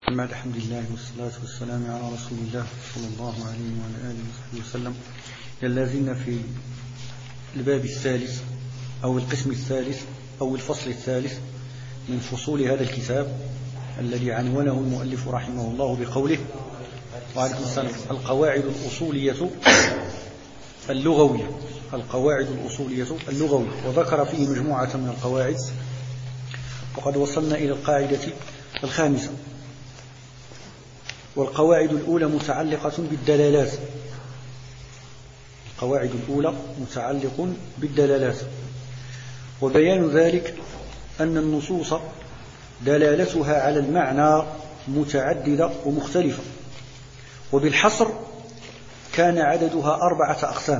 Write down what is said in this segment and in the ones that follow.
بعد الحمد لله والصلاة والسلام على رسول الله صلى الله عليه وعلى آله وصحبه وسلم. لازلنا في الباب الثالث أو القسم الثالث أو الفصل الثالث من فصول هذا الكتاب الذي عنونه المؤلف رحمه الله بقوله وعليكم السلام القواعد الأصولية اللغوية. القواعد الأصولية اللغوية، وذكر فيه مجموعة من القواعد، وقد وصلنا إلى القاعدة الخامسة. والقواعد الأولى متعلقة بالدلالات. القواعد الأولى متعلق بالدلالات، وبيان ذلك أن النصوص دلالتها على المعنى متعددة ومختلفة، وبالحصر كان عددها 4 أقسام.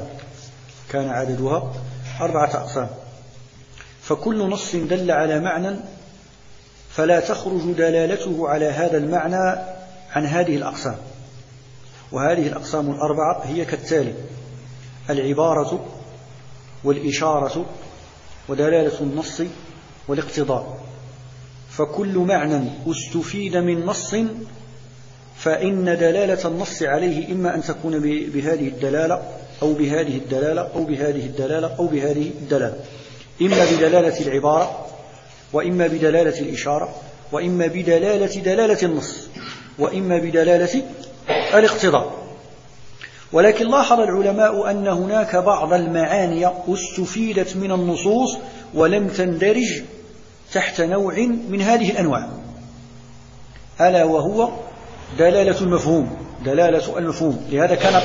فكل نص دل على معنى فلا تخرج دلالته على هذا المعنى عن هذه الأقسام. وهذه الأقسام 4 هي كالتالي: العبارة والإشارة ودلالة النص والاقتضاء. فكل معنى استفيد من نص فإن دلالة النص عليه إما أن تكون بهذه الدلالة أو بهذه الدلالة أو بهذه الدلالة أو بهذه الدلالة، إما بدلالة العبارة وإما بدلالة الإشارة وإما بدلالة النص وإما بدلالة الاقتضاء. ولكن لاحظ العلماء أن هناك بعض المعاني استفيدت من النصوص ولم تندرج تحت نوع من هذه الأنواع، ألا وهو دلالة المفهوم. لهذا كان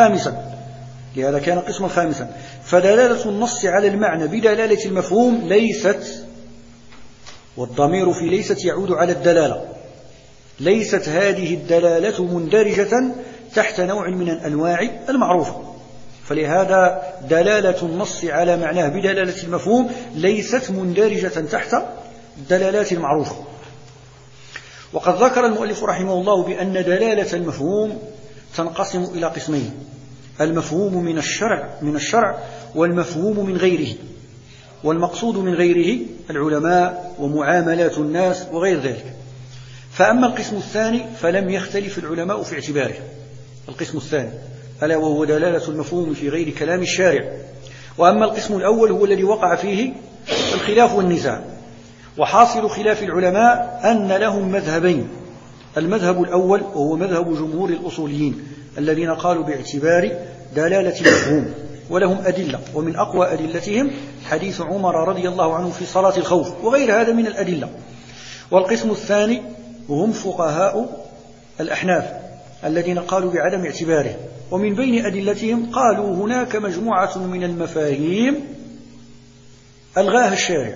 قسما خامسا. فدلالة النص على المعنى بدلالة المفهوم ليست، والضمير في ليست يعود على الدلالة، ليست هذه الدلالة مندرجة تحت نوع من الأنواع المعروفة. فلهذا دلالة النص على معناه بدلالة المفهوم ليست مندرجة تحت الدلالات المعروفة. وقد ذكر المؤلف رحمه الله بأن دلالة المفهوم تنقسم إلى قسمين: المفهوم من الشرع والمفهوم من غيره. والمقصود من غيره العلماء ومعاملات الناس وغير ذلك. فأما القسم الثاني فلم يختلف العلماء في اعتباره. القسم الثاني ألا وهو دلالة المفهوم في غير كلام الشارع. وأما القسم الأول هو الذي وقع فيه الخلاف والنزاع. وحاصل خلاف العلماء أن لهم مذهبين: المذهب الأول وهو مذهب جمهور الأصوليين الذين قالوا باعتبار دلالة المفهوم، ولهم أدلة، ومن أقوى أدلتهم حديث عمر رضي الله عنه في صلاة الخوف وغير هذا من الأدلة. والقسم الثاني هم فقهاء الأحناف الذين قالوا بعدم اعتباره، ومن بين أدلتهم قالوا هناك مجموعة من المفاهيم ألغاها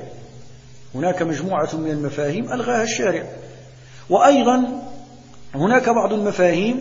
الشارع. وأيضا هناك بعض المفاهيم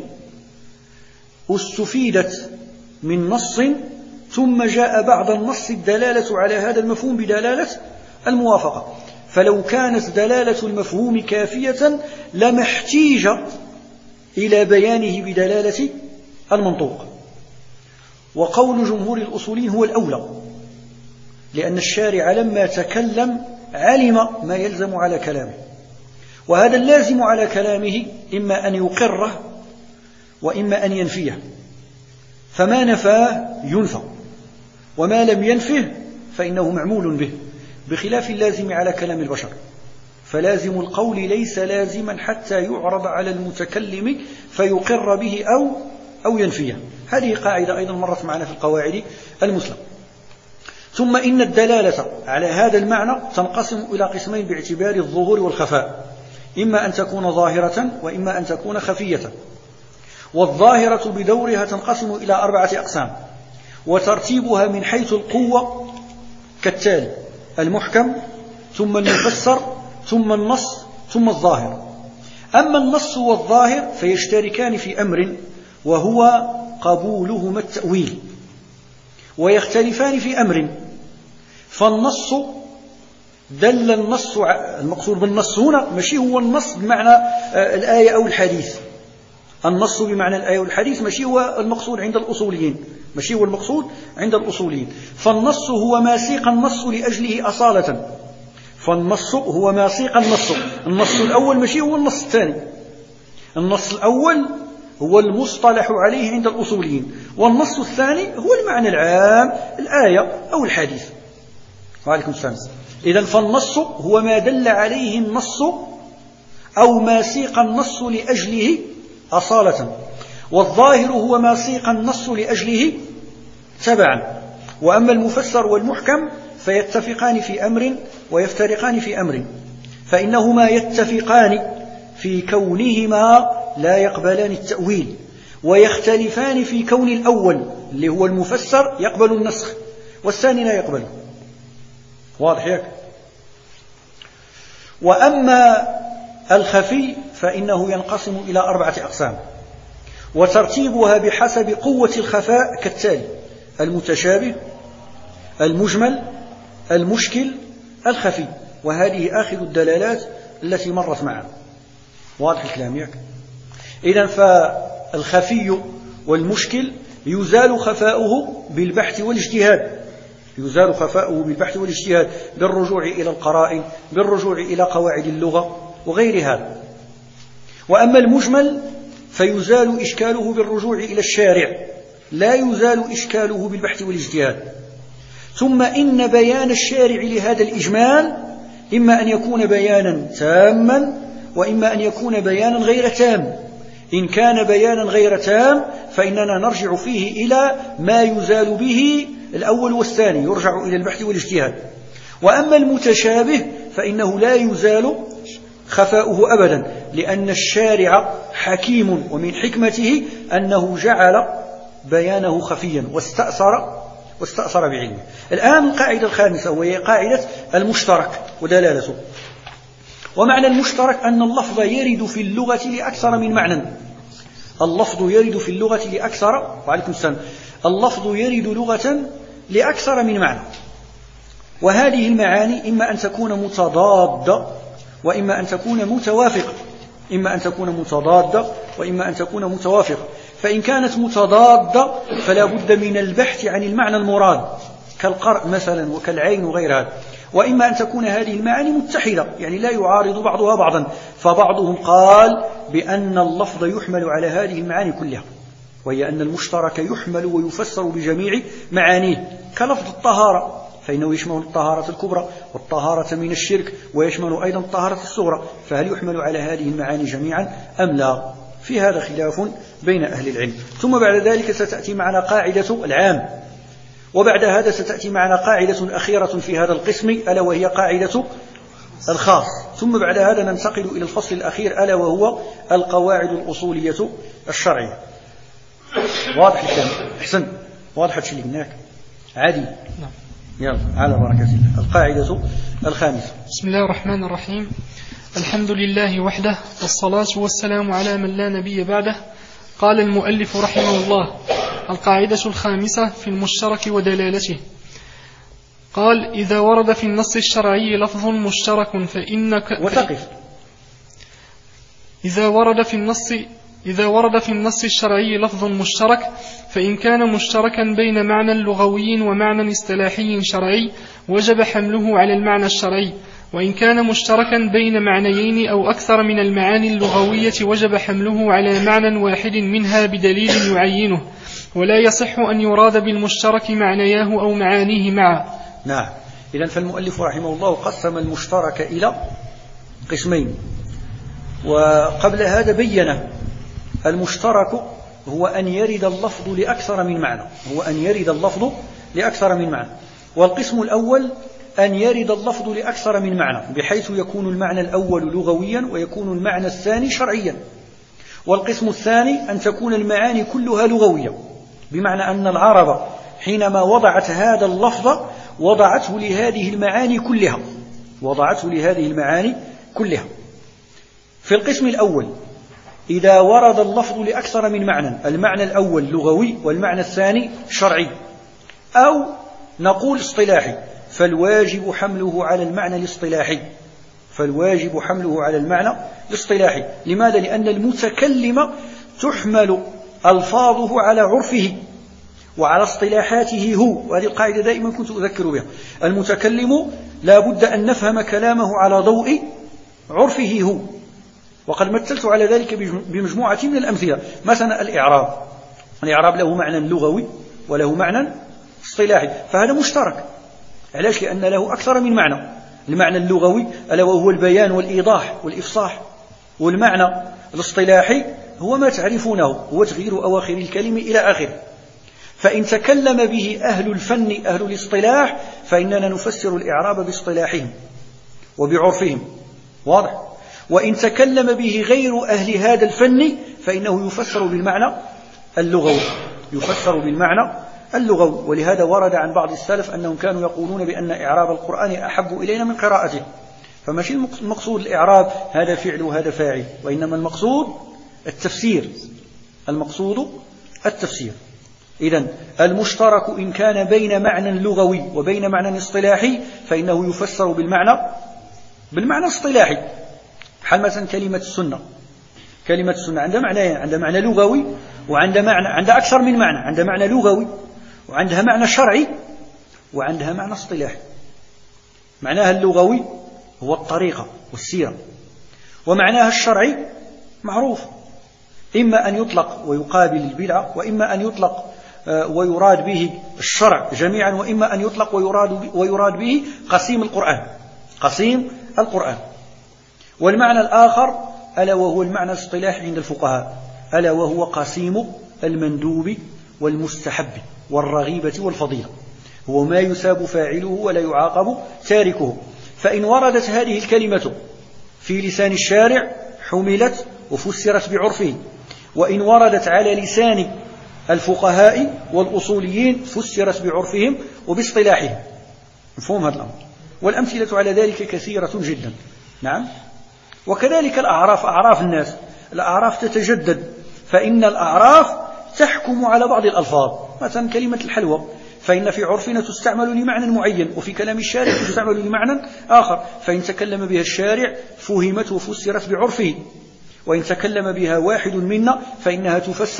استفيدت من نص ثم جاء بعد النص الدلالة على هذا المفهوم بدلالة الموافقة. فلو كانت دلالة المفهوم كافية لما احتيج إلى بيانه بدلالة المنطوق. وقول جمهور الأصولين هو الأولى، لأن الشارع لما تكلم علم ما يلزم على كلامه، وهذا اللازم على كلامه إما أن يقره وإما أن ينفيه. فما نفاه ينفى، وما لم ينفه فإنه معمول به، بخلاف اللازم على كلام البشر. فلازم القول ليس لازما حتى يعرض على المتكلم فيقر به أو ينفيه. هذه قاعدة أيضا مرت معنا في القواعد المثلى. ثم إن الدلالة على هذا المعنى تنقسم إلى قسمين باعتبار الظهور والخفاء: إما أن تكون ظاهرة وإما أن تكون خفية. والظاهرة بدورها تنقسم إلى 4 أقسام، وترتيبها من حيث القوة كالتالي: المحكم ثم المفسر ثم النص ثم الظاهر. أما النص والظاهر فيشتركان في أمر وهو قبولهما التأويل، ويختلفان في أمر. فالنص دل النص، المقصود بالنص هنا ماشي هو النص بمعنى الآية أو الحديث. النص بمعنى الآية والحديث ماشي هو المقصود عند الأصوليين. فالنص هو ما سيق النص لأجله أصالة. النص الأول ماشي هو النص الثاني. النص الأول هو المصطلح عليه عند الأصوليين، والنص الثاني هو المعنى العام، الآية أو الحديث. وعليكم السلام. إذن فالنص هو ما دل عليه النص أو ما سيق النص لأجله أصالة، والظاهر هو ما سيق النص لأجله تبعا. وأما المفسر والمحكم فيتفقان في أمر ويفترقان في أمر، فإنهما يتفقان في كونهما لا يقبلان التأويل، ويختلفان في كون الأول اللي هو المفسر يقبل النسخ والثاني لا يقبله. واضح ياك؟ وأما الخفي فإنه ينقسم إلى 4 أقسام، وترتيبها بحسب قوة الخفاء كالتالي: المتشابه، المجمل، المشكل، الخفي. وهذه آخر الدلالات التي مرت معنا. واضح الكلام ياك؟ إذن فالخفي والمشكل يزال خفاؤه بالبحث والاجتهاد، يزال خفاؤه بالبحث والاجتهاد، بالرجوع إلى القرائن، بالرجوع إلى قواعد اللغة وغير هذا. وأما المجمل فيزال إشكاله بالرجوع إلى الشارع، لا يزال إشكاله بالبحث والاجتهاد. ثم إن بيان الشارع لهذا الإجمال إما أن يكون بيانا تاما وإما أن يكون بيانا غير تام. إن كان بيانا غير تام فإننا نرجع فيه إلى ما يزال به الأول والثاني، يرجع إلى البحث والاجتهاد. وأما المتشابه فإنه لا يزال خفاؤه أبدا، لأن الشارع حكيم، ومن حكمته أنه جعل بيانه خفيا واستأثر بعلمه. الآن القاعدة الخامسة وهي قاعدة المشترك ودلالته. ومعنى المشترك أن اللفظ يرد في اللغة لأكثر من معنى. اللفظ يرد في اللغة لأكثر، وعليكم السلام، اللفظ يرد لغة لأكثر من معنى. وهذه المعاني إما أن تكون متضادة وإما أن تكون متوافقة، إما أن تكون متضادة وإما أن تكون متوافقة. فإن كانت متضادة فلا بد من البحث عن المعنى المراد كالقرء مثلا وكالعين وغير هذا. وإما أن تكون هذه المعاني متحدة، يعني لا يعارض بعضها بعضا، فبعضهم قال بأن اللفظ يحمل على هذه المعاني كلها، وهي أن المشترك يحمل ويفسر بجميع معانيه، كلفظ الطهارة فإنه يشمل الطهارة الكبرى والطهارة من الشرك، ويشمل أيضا الطهارة الصغرى، فهل يحمل على هذه المعاني جميعا أم لا؟ في هذا خلاف بين أهل العلم. ثم بعد ذلك ستأتي معنا قاعدة العام، وبعد هذا ستأتي معنا قاعدة أخيرة في هذا القسم ألا وهي قاعدة الخاص. ثم بعد هذا ننتقل إلى الفصل الأخير ألا وهو القواعد الأصولية الشرعية. واضح الكلام؟ أحسن، واضح الشيء اللي هناك عادي. يلا على بركة الله. القاعدة الخامسة. بسم الله الرحمن الرحيم. الحمد لله وحده، والصلاة والسلام على من لا نبي بعده. قال المؤلف رحمه الله: القاعدة الخامسة في المشترك ودلالته. قال: إذا ورد في النص الشرعي لفظ مشترك فإنك وتقف. إذا ورد في النص الشرعي لفظ مشترك فإن كان مشتركا بين معنى لغوي ومعنى اصطلاحي شرعي وجب حمله على المعنى الشرعي، وإن كان مشتركا بين معنيين أو أكثر من المعاني اللغوية وجب حمله على معنى واحد منها بدليل يعينه، ولا يصح أن يراد بالمشترك معنياه أو معانيه معا. نعم. إذن فالمؤلف رحمه الله قسم المشترك إلى قسمين، وقبل هذا بين المشترك هو أن يرد اللفظ لأكثر من معنى، والقسم الأول أن يرد اللفظ لأكثر من معنى، بحيث يكون المعنى الأول لغويا ويكون المعنى الثاني شرعيا. والقسم الثاني أن تكون المعاني كلها لغوية، بمعنى أن العرب حينما وضعت هذا اللفظ وضعته لهذه المعاني كلها. في القسم الأول إذا ورد اللفظ لأكثر من معنى، المعنى الأول لغوي والمعنى الثاني شرعي أو نقول اصطلاحي، فالواجب حمله على المعنى الاصطلاحي. لماذا؟ لأن المتكلم تحمل ألفاظه على عرفه وعلى اصطلاحاته هو، وهذه القاعدة دائما كنت أذكر بها. المتكلم لا بد أن نفهم كلامه على ضوء عرفه هو، وقد مثلت على ذلك بمجموعة من الأمثلة. مثلا الإعراب له معنى لغوي وله معنى اصطلاحي، فهذا مشترك. علاش؟ لأن له أكثر من معنى. المعنى اللغوي ألا وهو البيان والإيضاح والإفصاح، والمعنى الاصطلاحي هو ما تعرفونه، هو تغيير أواخر الكلمة إلى آخره. فإن تكلم به أهل الفن أهل الاصطلاح فإننا نفسر الإعراب باصطلاحهم وبعرفهم، واضح؟ وإن تكلم به غير أهل هذا الفن فإنه يفسر بالمعنى اللغوي. ولهذا ورد عن بعض السلف أنهم كانوا يقولون بأن إعراب القرآن أحب إلينا من قراءته. فماشي المقصود الإعراب هذا فعل وهذا فاعل، وإنما المقصود التفسير. إذن المشترك إن كان بين معنى لغوي وبين معنى اصطلاحي فإنه يفسر بالمعنى الاصطلاحي. بحال مثلا كلمة السنة عندها معنيين، عندها معنى لغوي عندها أكثر من معنى، عندها معنى لغوي وعندها معنى شرعي وعندها معنى اصطلاحي. معناها اللغوي هو الطريقة والسيرة، ومعناها الشرعي معروف، إما أن يطلق ويقابل البدعة، وإما أن يطلق ويراد به الشرع جميعا، وإما أن يطلق ويراد به قسيم القرآن. والمعنى الآخر ألا وهو المعنى الاصطلاحي عند الفقهاء، ألا وهو قسيم المندوب والمستحب والرغيبة والفضيلة، هو ما يثاب فاعله ولا يعاقب تاركه. فإن وردت هذه الكلمة في لسان الشارع حملت وفسرت بعرفه، وإن وردت على لسان الفقهاء والأصوليين فسرت بعرفهم وباصطلاحهم. مفهوم هذا الأمر؟ والأمثلة على ذلك كثيرة جدا. نعم. وكذلك أعراف الناس، الأعراف تتجدد، فإن الأعراف تحكم على بعض الألفاظ. مثلا كلمة الحلوى فإن في عرفنا تستعمل لمعنى معين، وفي كلام الشارع تستعمل لمعنى آخر، فإن تكلم بها الشارع فهمت وفسرت بعرفه، وإن تكلم بها واحد منا فإنها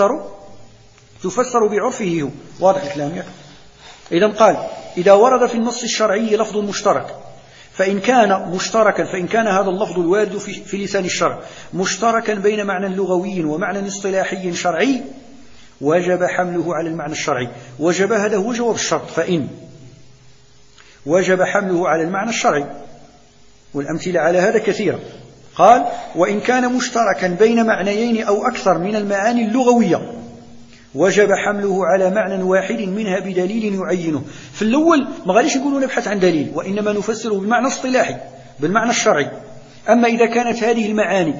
تفسر بعرفه. واضح الكلام؟ إذن قال إذا ورد في النص الشرعي لفظ مشترك فإن كان هذا اللفظ الوارد في لسان الشرع مشتركا بين معنى لغوي ومعنى اصطلاحي شرعي وجب حمله على المعنى الشرعي. وجب هذا هو جواب الشرط، فإن وجب حمله على المعنى الشرعي، والأمثلة على هذا كثيرة. قال وإن كان مشتركا بين معنيين أو أكثر من المعاني اللغوية وجب حمله على معنى واحد منها بدليل يعينه. في الأول ما غاديش نقولوا نبحث عن دليل، وإنما نفسره بالمعنى الاصطلاحي بالمعنى الشرعي. أما إذا كانت هذه المعاني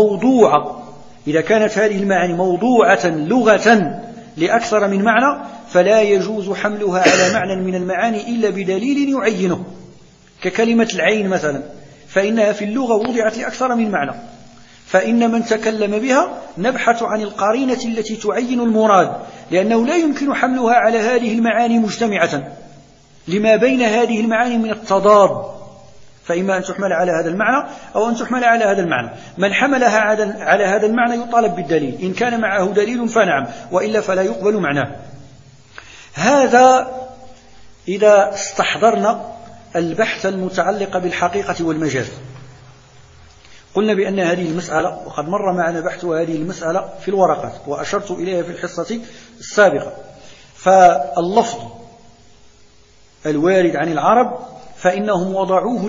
موضوعة لغة لأكثر من معنى فلا يجوز حملها على معنى من المعاني إلا بدليل يعينه. ككلمة العين مثلا، فإنها في اللغة وضعت لأكثر من معنى، فإن من تكلم بها نبحث عن القرينة التي تعين المراد، لأنه لا يمكن حملها على هذه المعاني مجتمعة لما بين هذه المعاني من التضاد، فإما أن تحمل على هذا المعنى أو أن تحمل على هذا المعنى. من حملها على هذا المعنى يطالب بالدليل، إن كان معه دليل فنعم، وإلا فلا يقبل معناه. هذا إذا استحضرنا البحث المتعلق بالحقيقة والمجاز. قلنا بأن هذه المسألة وقد مر معنا بحث هذه المسألة في الورقات وأشرت إليها في الحصة السابقة. فاللفظ الوارد عن العرب فإنهم وضعوه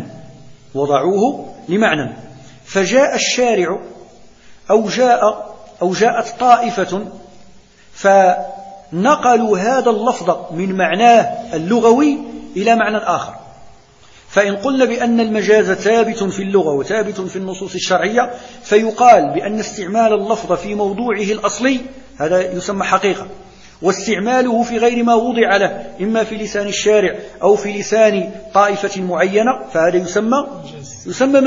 لمعنى، فجاء الشارع أو جاءت طائفة فنقلوا هذا اللفظ من معناه اللغوي إلى معنى آخر. فإن قلنا بأن المجاز ثابت في اللغة وثابت في النصوص الشرعية فيقال بأن استعمال اللفظ في موضوعه الأصلي هذا يسمى حقيقة، واستعماله في غير ما وضع له إما في لسان الشارع أو في لسان طائفة معينة فهذا يسمى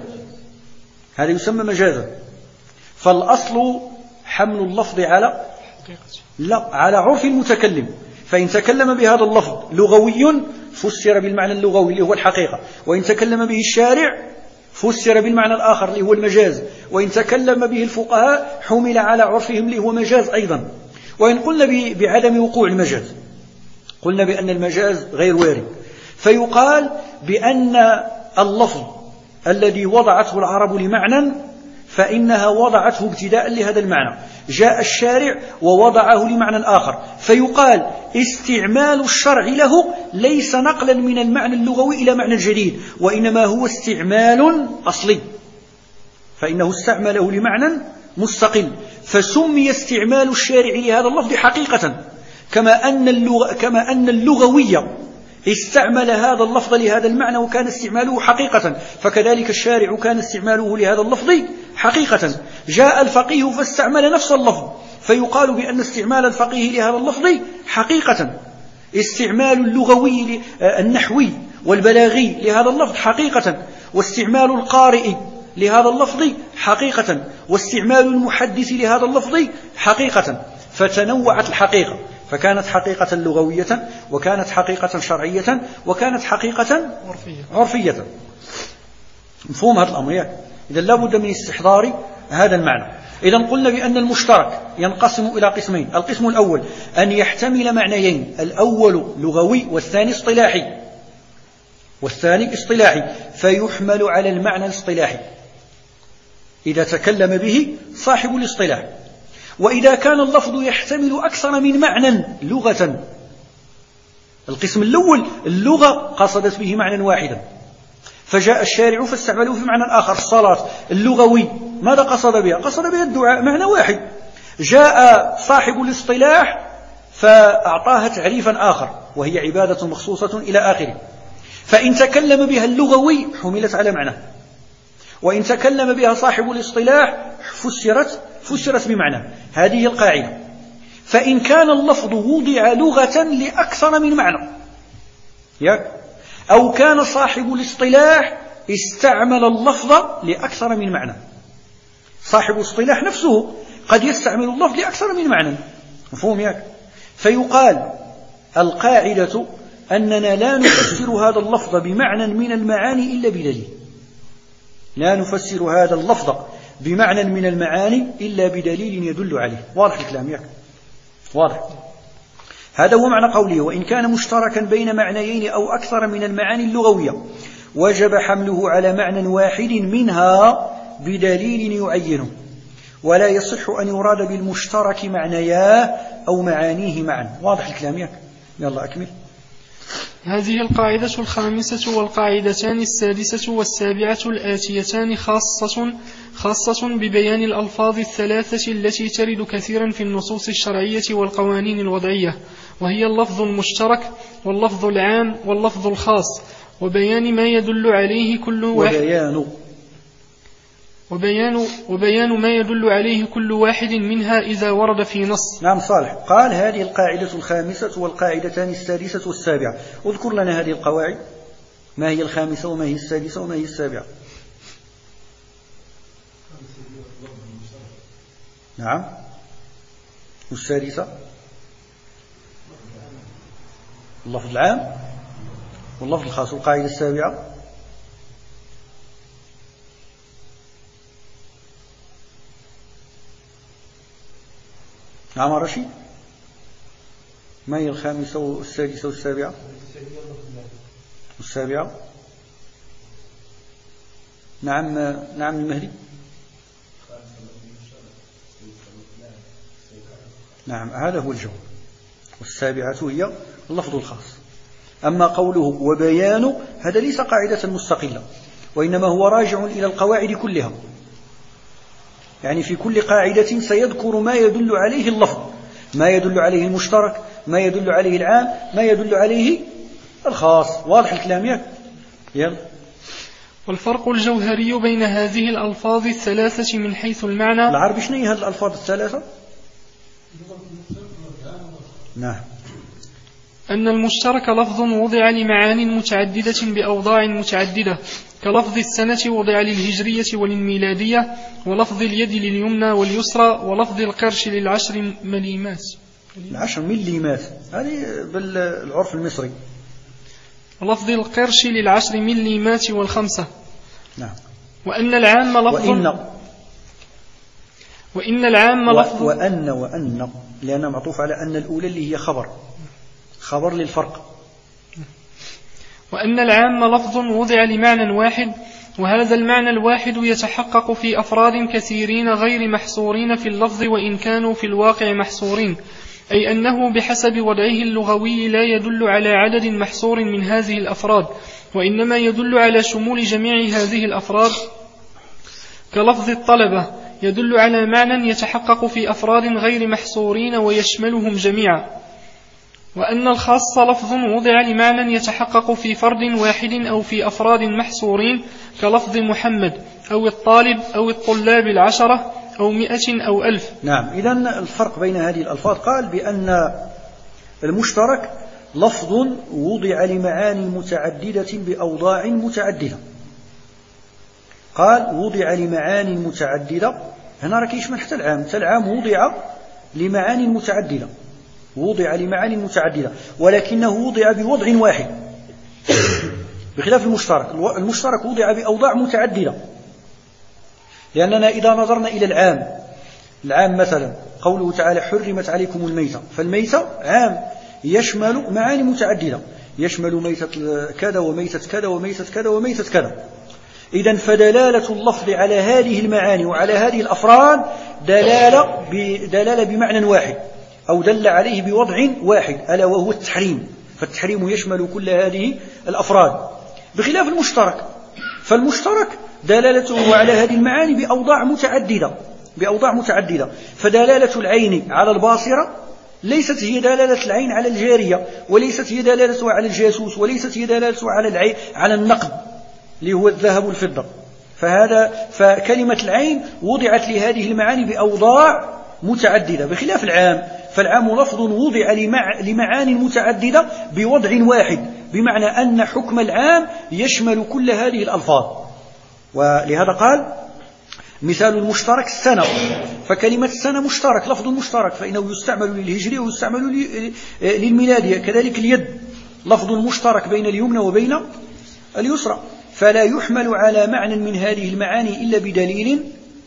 مجازا. فالأصل حمل اللفظ على عرف المتكلم، فإن تكلم بهذا اللفظ لغوي فسر بالمعنى اللغوي اللي هو الحقيقة، وإن تكلم به الشارع فسر بالمعنى الآخر اللي هو المجاز، وإن تكلم به الفقهاء حمل على عرفهم اللي هو مجاز أيضا. وإن قلنا بعدم وقوع المجاز قلنا بأن المجاز غير وارد، فيقال بأن اللفظ الذي وضعته العرب لمعنى فإنها وضعته ابتداء لهذا المعنى. جاء الشارع ووضعه لمعنى آخر، فيقال استعمال الشرع له ليس نقلا من المعنى اللغوي إلى معنى جديد، وإنما هو استعمال أصلي، فإنه استعمله لمعنى مستقل، فسمي استعمال الشارع لهذا اللفظ حقيقة، كما أن اللغوية استعمل هذا اللفظ لهذا المعنى وكان استعماله حقيقة، فكذلك الشارع كان استعماله لهذا اللفظ حقيقة. جاء الفقيه فاستعمل نفس اللفظ، فيقال بأن استعمال الفقيه لهذا اللفظ حقيقة، استعمال اللغوي النحوي والبلاغي لهذا اللفظ حقيقة، واستعمال القارئ لهذا اللفظ حقيقة، واستعمال المحدث لهذا اللفظ حقيقة، فتنوعت الحقيقة، فكانت حقيقة لغوية، وكانت حقيقة شرعية، وكانت حقيقة عرفية. مفهوم هذا الأمر؟ إذا لا بد من استحضار هذا المعنى. إذا قلنا بأن المشترك ينقسم إلى قسمين: القسم الأول أن يحتمل معنيين، الأول لغوي والثاني اصطلاحي، فيحمل على المعنى الاصطلاحي إذا تكلم به صاحب الاصطلاح. وإذا كان اللفظ يحتمل أكثر من معنى لغة، القسم الأول اللغة قصدت به معنى واحدا، فجاء الشارع فاستعمله في معنى آخر. الصلاة اللغوي ماذا قصد بها؟ قصد بها الدعاء، معنى واحد. جاء صاحب الاصطلاح فأعطاها تعريفا آخر وهي عبادة مخصوصة إلى آخره. فإن تكلم بها اللغوي حملت على معنى، وإن تكلم بها صاحب الاصطلاح فسرت بمعنى. هذه القاعدة. فإن كان اللفظ وضع لغة لأكثر من معنى، أو كان صاحب الاصطلاح استعمل اللفظ لأكثر من معنى، صاحب الاصطلاح نفسه قد يستعمل اللفظ لأكثر من معنى، مفهوم؟ فيقال القاعدة أننا لا نفسر هذا اللفظ بمعنى من المعاني إلا بدليل، لا نفسر هذا اللفظ بمعنى من المعاني إلا بدليل يدل عليه. واضح الكلام؟ واضح. هذا هو معنى قوله: وإن كان مشتركا بين معنيين أو أكثر من المعاني اللغوية وجب حمله على معنى واحد منها بدليل يعينه، ولا يصح أن يراد بالمشترك معنياه أو معانيه معا. واضح الكلام؟ يلا أكمل. هذه القاعدة الخامسة والقاعدتان السادسة والسابعة الآتيتان خاصة ببيان الألفاظ الثلاثة التي ترد كثيرا في النصوص الشرعية والقوانين الوضعية، وهي اللفظ المشترك واللفظ العام واللفظ الخاص، وبيان ما يدل عليه كل واحد وبيان ما يدل عليه كل واحد منها إذا ورد في نص. نعم صالح. قال: هذه القاعدة الخامسة والقاعدتان السادسة والسابعة. اذكر لنا هذه القواعد، ما هي الخامسة وما هي السادسة وما هي السابعة؟ نعم. والسادسة اللفظ العام واللفظ الخاص. والقاعدة السابعة نعم رشيد، ما هي الخامسة والسادسة والسابعة؟ والسابعة نعم المهدي. نعم هذا هو الجواب. والسابعة هي اللفظ الخاص. أما قوله وبيان، هذا ليس قاعدة مستقلة، وإنما هو راجع إلى القواعد كلها، يعني في كل قاعدة سيذكر ما يدل عليه اللفظ، ما يدل عليه المشترك، ما يدل عليه العام، ما يدل عليه الخاص. واضح الكلام؟ يلا. والفرق الجوهري بين هذه الألفاظ الثلاثة من حيث المعنى. العرب شنو هي هذه الألفاظ الثلاثة؟ نعم. أن المشترك لفظ وضع لمعان متعددة بأوضاع متعددة، كلفظ السنة وضع للهجرية وللميلادية، ولفظ اليد لليمنى واليسرى، ولفظ القرش للعشر مليمات. العشر مليمات هذه بالعرف المصري. ولفظ القرش للعشر مليمات والخمسة. نعم. وأن العام لفظ وإن العام لفظ وأن لأنها معطوف على أن الأولى اللي هي خبر للفرق. وأن العام لفظ وضع لمعنى واحد، وهذا المعنى الواحد يتحقق في أفراد كثيرين غير محصورين في اللفظ وإن كانوا في الواقع محصورين، أي أنه بحسب وضعه اللغوي لا يدل على عدد محصور من هذه الأفراد، وإنما يدل على شمول جميع هذه الأفراد، كلفظ الطلبة يدل على معنى يتحقق في أفراد غير محصورين ويشملهم جميعا. وأن الخاص لفظ وضع لمعنى يتحقق في فرد واحد أو في أفراد محصورين، كلفظ محمد أو الطالب أو الطلاب 10 أو 100 أو 1000. نعم، إذن الفرق بين هذه الألفاظ قال بأن المشترك لفظ وضع لمعاني متعددة بأوضاع متعددة. قال وضع لمعاني متعددة، هنا راه كيشمل حتى العام، حتى العام وضع لمعاني متعددة، وضع لمعاني متعددة، ولكنه وضع بوضع واحد بخلاف المشترك. المشترك وضع بأوضاع متعددة، لأننا إذا نظرنا إلى العام مثلا قوله تعالى حرمت عليكم الميتة، فالميتة عام يشمل معاني متعددة، يشمل ميتة كذا وميتة كذا وميتة كذا وميتة كذا. إذن فدلالة اللفظ على هذه المعاني وعلى هذه الأفراد دلالة بمعنى واحد، أو دل عليه بوضع واحد، ألا وهو التحريم، فالتحريم يشمل كل هذه الأفراد، بخلاف المشترك. فالمشترك دلالته على هذه المعاني بأوضاع متعددة. فدلالة العين على الباصرة ليست هي دلالة العين على الجارية، وليست هي دلالته على الجاسوس، وليست هي دلالته على النقد اللي هو الذهب والفضة. فكلمة العين وضعت لهذه المعاني بأوضاع متعددة، بخلاف العام، فالعام لفظ وضع لمعاني متعددة بوضع واحد، بمعنى أن حكم العام يشمل كل هذه الألفاظ. ولهذا قال مثال المشترك السنة، فكلمة السنة مشترك، لفظ مشترك، فإنه يستعمل للهجري ويستعمل للميلادي. كذلك اليد لفظ مشترك بين اليمنى وبين اليسرى، فلا يحمل على معنى من هذه المعاني إلا بدليل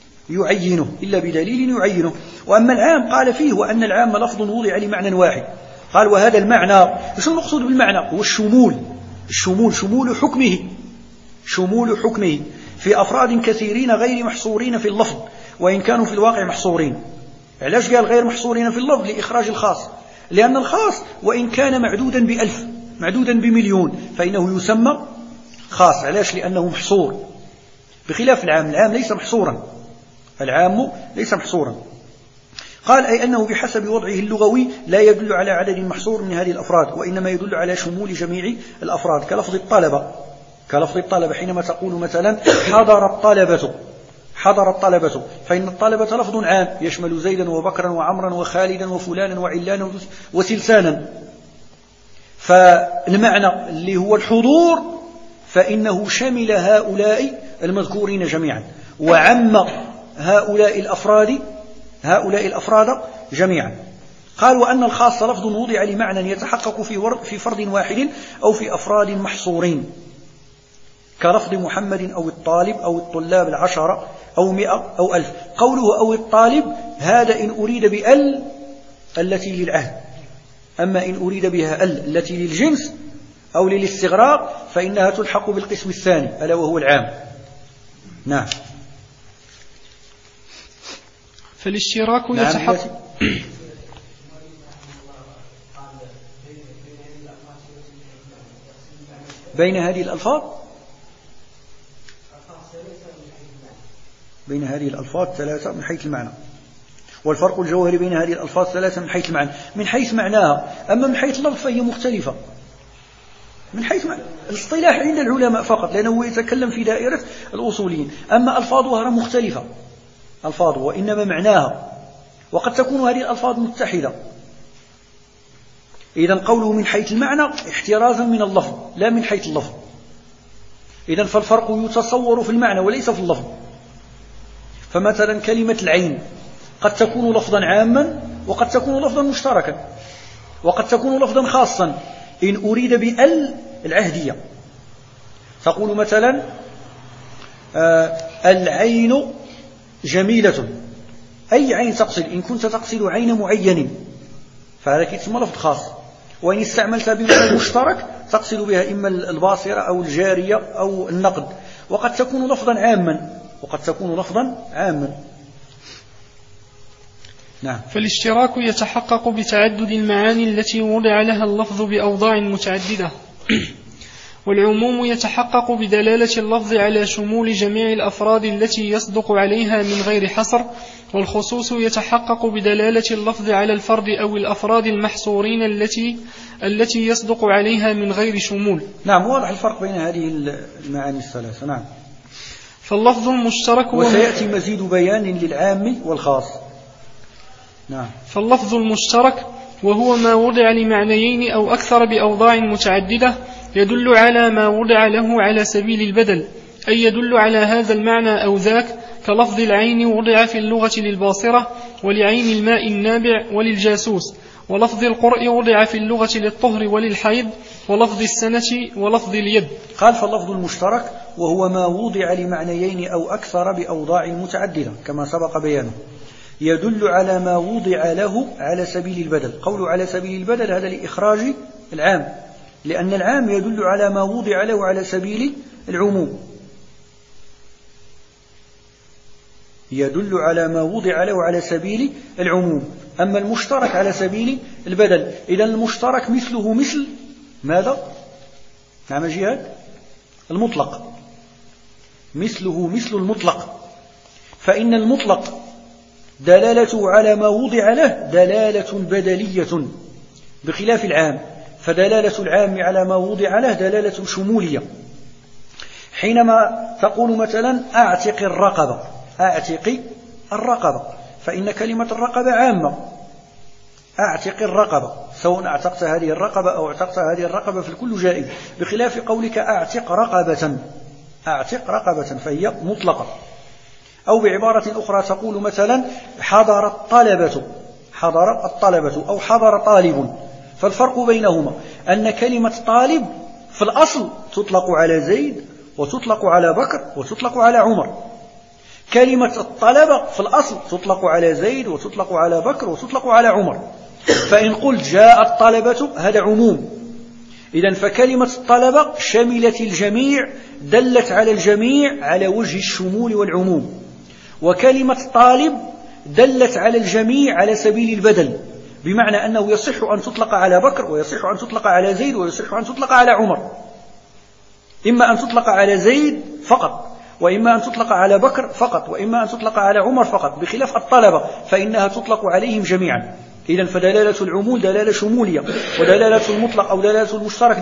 يعينه. وأما العام قال فيه وأن العام لفظ وضع لمعنى واحد. قال وهذا المعنى، شو المقصود بالمعنى؟ هو شمول حكمه في أفراد كثيرين غير محصورين في اللفظ وإن كانوا في الواقع محصورين. علاش قال غير محصورين في اللفظ؟ لإخراج الخاص، لأن الخاص وإن كان معدودا ب1000 معدودا ب1,000,000 فإنه يسمى خاص. علاش؟ لأنه محصور، بخلاف العام ليس محصورا، العام ليس محصورا. قال أي أنه بحسب وضعه اللغوي لا يدل على عدد محصور من هذه الأفراد، وإنما يدل على شمول جميع الأفراد، كلفظ الطلبة حينما تقول مثلا حضر الطلبة، فإن الطلبة لفظ عام يشمل زيدا وبكرا وعمرا وخالدا وفلانا وعلانا وسلسانا. فالمعنى اللي هو الحضور فإنه شمل هؤلاء المذكورين جميعا، وعم هؤلاء الأفراد جميعا. قال وأن الخاص لفظ وضع لمعنى يتحقق في فرد واحد أو في أفراد محصورين، كلفظ محمد أو الطالب أو الطلاب 10 أو 100 أو 1000. قوله أو الطالب هذا إن أريد بأل التي للعهد، أما إن أريد بها أل التي للجنس أو للاستغراق فإنها تلحق بالقسم الثاني ألا وهو العام. نعم. فالاشتراك يتحقق بين هذه الألفاظ، بين هذه الألفاظ ثلاثة من حيث المعنى، والفرق الجوهري بين هذه الألفاظ ثلاثة من حيث المعنى، من حيث معناها. أما من حيث اللفظ فهي مختلفة، من حيث الاصطلاح عند العلماء فقط، لأنه يتكلم في دائرة الأصوليين. أما ألفاظها مختلفة وإنما معناها، وقد تكون هذه الألفاظ متحدة. إذن قوله من حيث المعنى احترازا من اللفظ لا من حيث اللفظ. إذن فالفرق يتصور في المعنى وليس في اللفظ. فمثلا كلمة العين قد تكون لفظا عاما وقد تكون لفظا مشتركا وقد تكون لفظا خاصا إن أريد بأل العهدية. تقول مثلا العين جميلة، أي عين تقصد؟ إن كنت تقصد عين معين فهذا يسمى لفظ خاص. وإن استعملتها بمعنى المشترك تقصد بها إما الباصرة أو الجارية أو النقد. وقد تكون لفظا عاما نعم. فالاشتراك يتحقق بتعدد المعاني التي وضع لها اللفظ بأوضاع متعددة والعموم يتحقق بدلالة اللفظ على شمول جميع الأفراد التي يصدق عليها من غير حصر، والخصوص يتحقق بدلالة اللفظ على الفرد أو الأفراد المحصورين التي يصدق عليها من غير شمول. نعم، واضح الفرق بين هذه المعاني الثلاثة. نعم. فاللفظ المشترك وسيأتي مزيد بيان للعام والخاص. نعم. فاللفظ المشترك وهو ما وضع لمعنيين أو أكثر بأوضاع متعددة يدل على ما وضع له على سبيل البدل، أي يدل على هذا المعنى أو ذاك، كلفظ العين وضع في اللغة للباصرة ولعين الماء النابع وللجاسوس، ولفظ القرء وضع في اللغة للطهر وللحيض، ولفظ السنة ولفظ اليد. قال فاللفظ المشترك وهو ما وضع لمعنيين أو أكثر بأوضاع متعددة كما سبق بيانه، يدل على ما وضع له على سبيل البدل. قوله على سبيل البدل هذا لإخراج العام، لأن العام يدل على ما وضع له على سبيل العموم، يدل على ما وضع له على سبيل العموم، أما المشترك على سبيل البدل. إذن المشترك مثله مثل ماذا؟ نعم جهاد المطلق، مثله مثل المطلق، فإن المطلق دلالته على ما وضع له دلالة بدلية بخلاف العام، فدلالة العام على ما وضع له دلالة شمولية. حينما تقول مثلا أعتق الرقبة، فإن كلمة الرقبة عامة، أعتق الرقبة، سواء أعتقت هذه الرقبة أو أعتقت هذه الرقبة فالكل جائز، بخلاف قولك أعتق رقبة فهي مطلقة. أو بعبارة أخرى تقول مثلا حضر الطلبة أو حضر طالب، فالفرق بينهما أن كلمة طالب في الأصل تطلق على زيد وتطلق على بكر وتطلق على عمر، كلمة الطلبة في الأصل تطلق على زيد وتطلق على بكر وتطلق على عمر. فإن قلت جاء الطلبة هذا عموم، إذن فكلمة الطلبة شملت الجميع، دلت على الجميع على وجه الشمول والعموم، وكلمة طالب دلت على الجميع على سبيل البدل، بمعنى أنه يصح أن تطلق على بكر ويصح أن تطلق على زيد ويصح أن تطلق على عمر، إما أن تطلق على زيد فقط، وإما أن تطلق على بكر فقط، وإما أن تطلق على عمر فقط، بخلاف الطلبة فإنها تطلق عليهم جميعا. إذن فدلالة العمول دلالة شمولية، ودلالة المطلق أو دلالة المشترك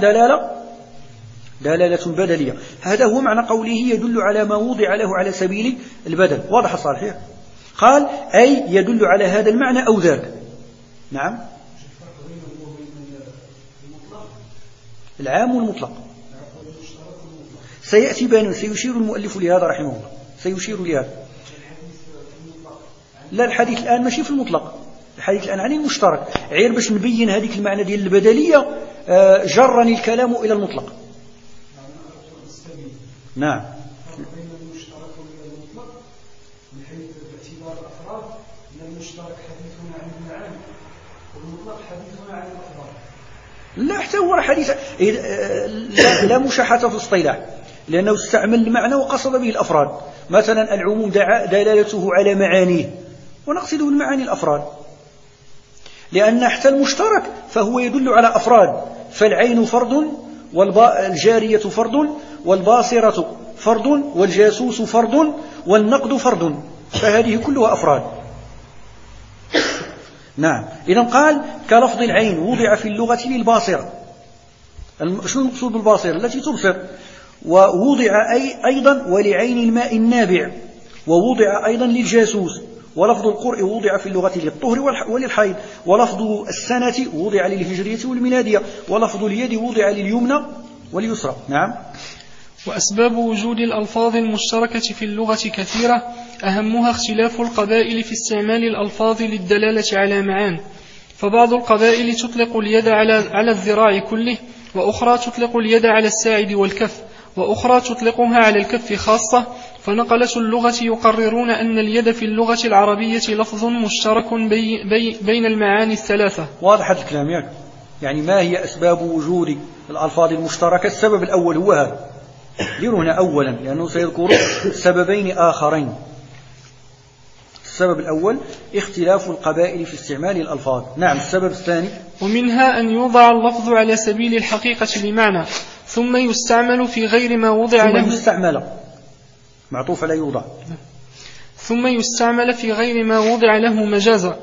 دلالة بدلية. هذا هو معنى قوله يدل على ما وضع له على سبيل البدل. واضح صالح؟ قال أي يدل على هذا المعنى أو ذاك. نعم، العام والمطلق سيأتي بيان، سيشير المؤلف لهذا رحمه الله، سيشير لهذا. لا، الحديث الآن ماشي في المطلق، الحديث الآن عن المشترك، غير باش نبين هذيك المعنى ديال البدلية جرني الكلام إلى المطلق. نعم، لا حتى هو حديث لا مشاحة في الاصطلاح، لأنه استعمل المعنى وقصد به الأفراد. مثلا العموم دلالته على معانيه، ونقصد بالمعاني الأفراد، لأن حتى المشترك فهو يدل على أفراد، فالعين فرد، والجارية فرد، والباصرة فرد، والجاسوس فرد، والنقد فرد، فهذه كلها أفراد. نعم، إذن قال كلفظ العين وضع في اللغة للباصرة. شنو المقصود بالباصرة؟ التي تبصر. ووضع أيضا ولعين الماء النابع، ووضع أيضا للجاسوس. ولفظ القرء وضع في اللغة للطهر وللحيض. ولفظ السنة وضع للهجرية والميلادية. ولفظ اليد وضع لليمنى واليسرى. نعم. وأسباب وجود الألفاظ المشتركة في اللغة كثيرة، أهمها اختلاف القبائل في استعمال الألفاظ للدلالة على معان، فبعض القبائل تطلق اليد على الذراع كله، وأخرى تطلق اليد على الساعد والكف، وأخرى تطلقها على الكف خاصة. فنقلة اللغة يقررون أن اليد في اللغة العربية لفظ مشترك بين المعاني الثلاثة. واضح الكلام يعني ما هي أسباب وجود الألفاظ المشتركة؟ السبب الأول هو هذا، ديروا هنا أولا لأنه سيذكر سببين آخرين. السبب الأول اختلاف القبائل في استعمال الألفاظ. نعم. السبب الثاني ومنها أن يوضع اللفظ على سبيل الحقيقة لمعنى ثم يستعمل في غير ما وضع له. ثم يستعمل معطوف على يوضع. ثم يستعمل في غير ما وضع له مجازا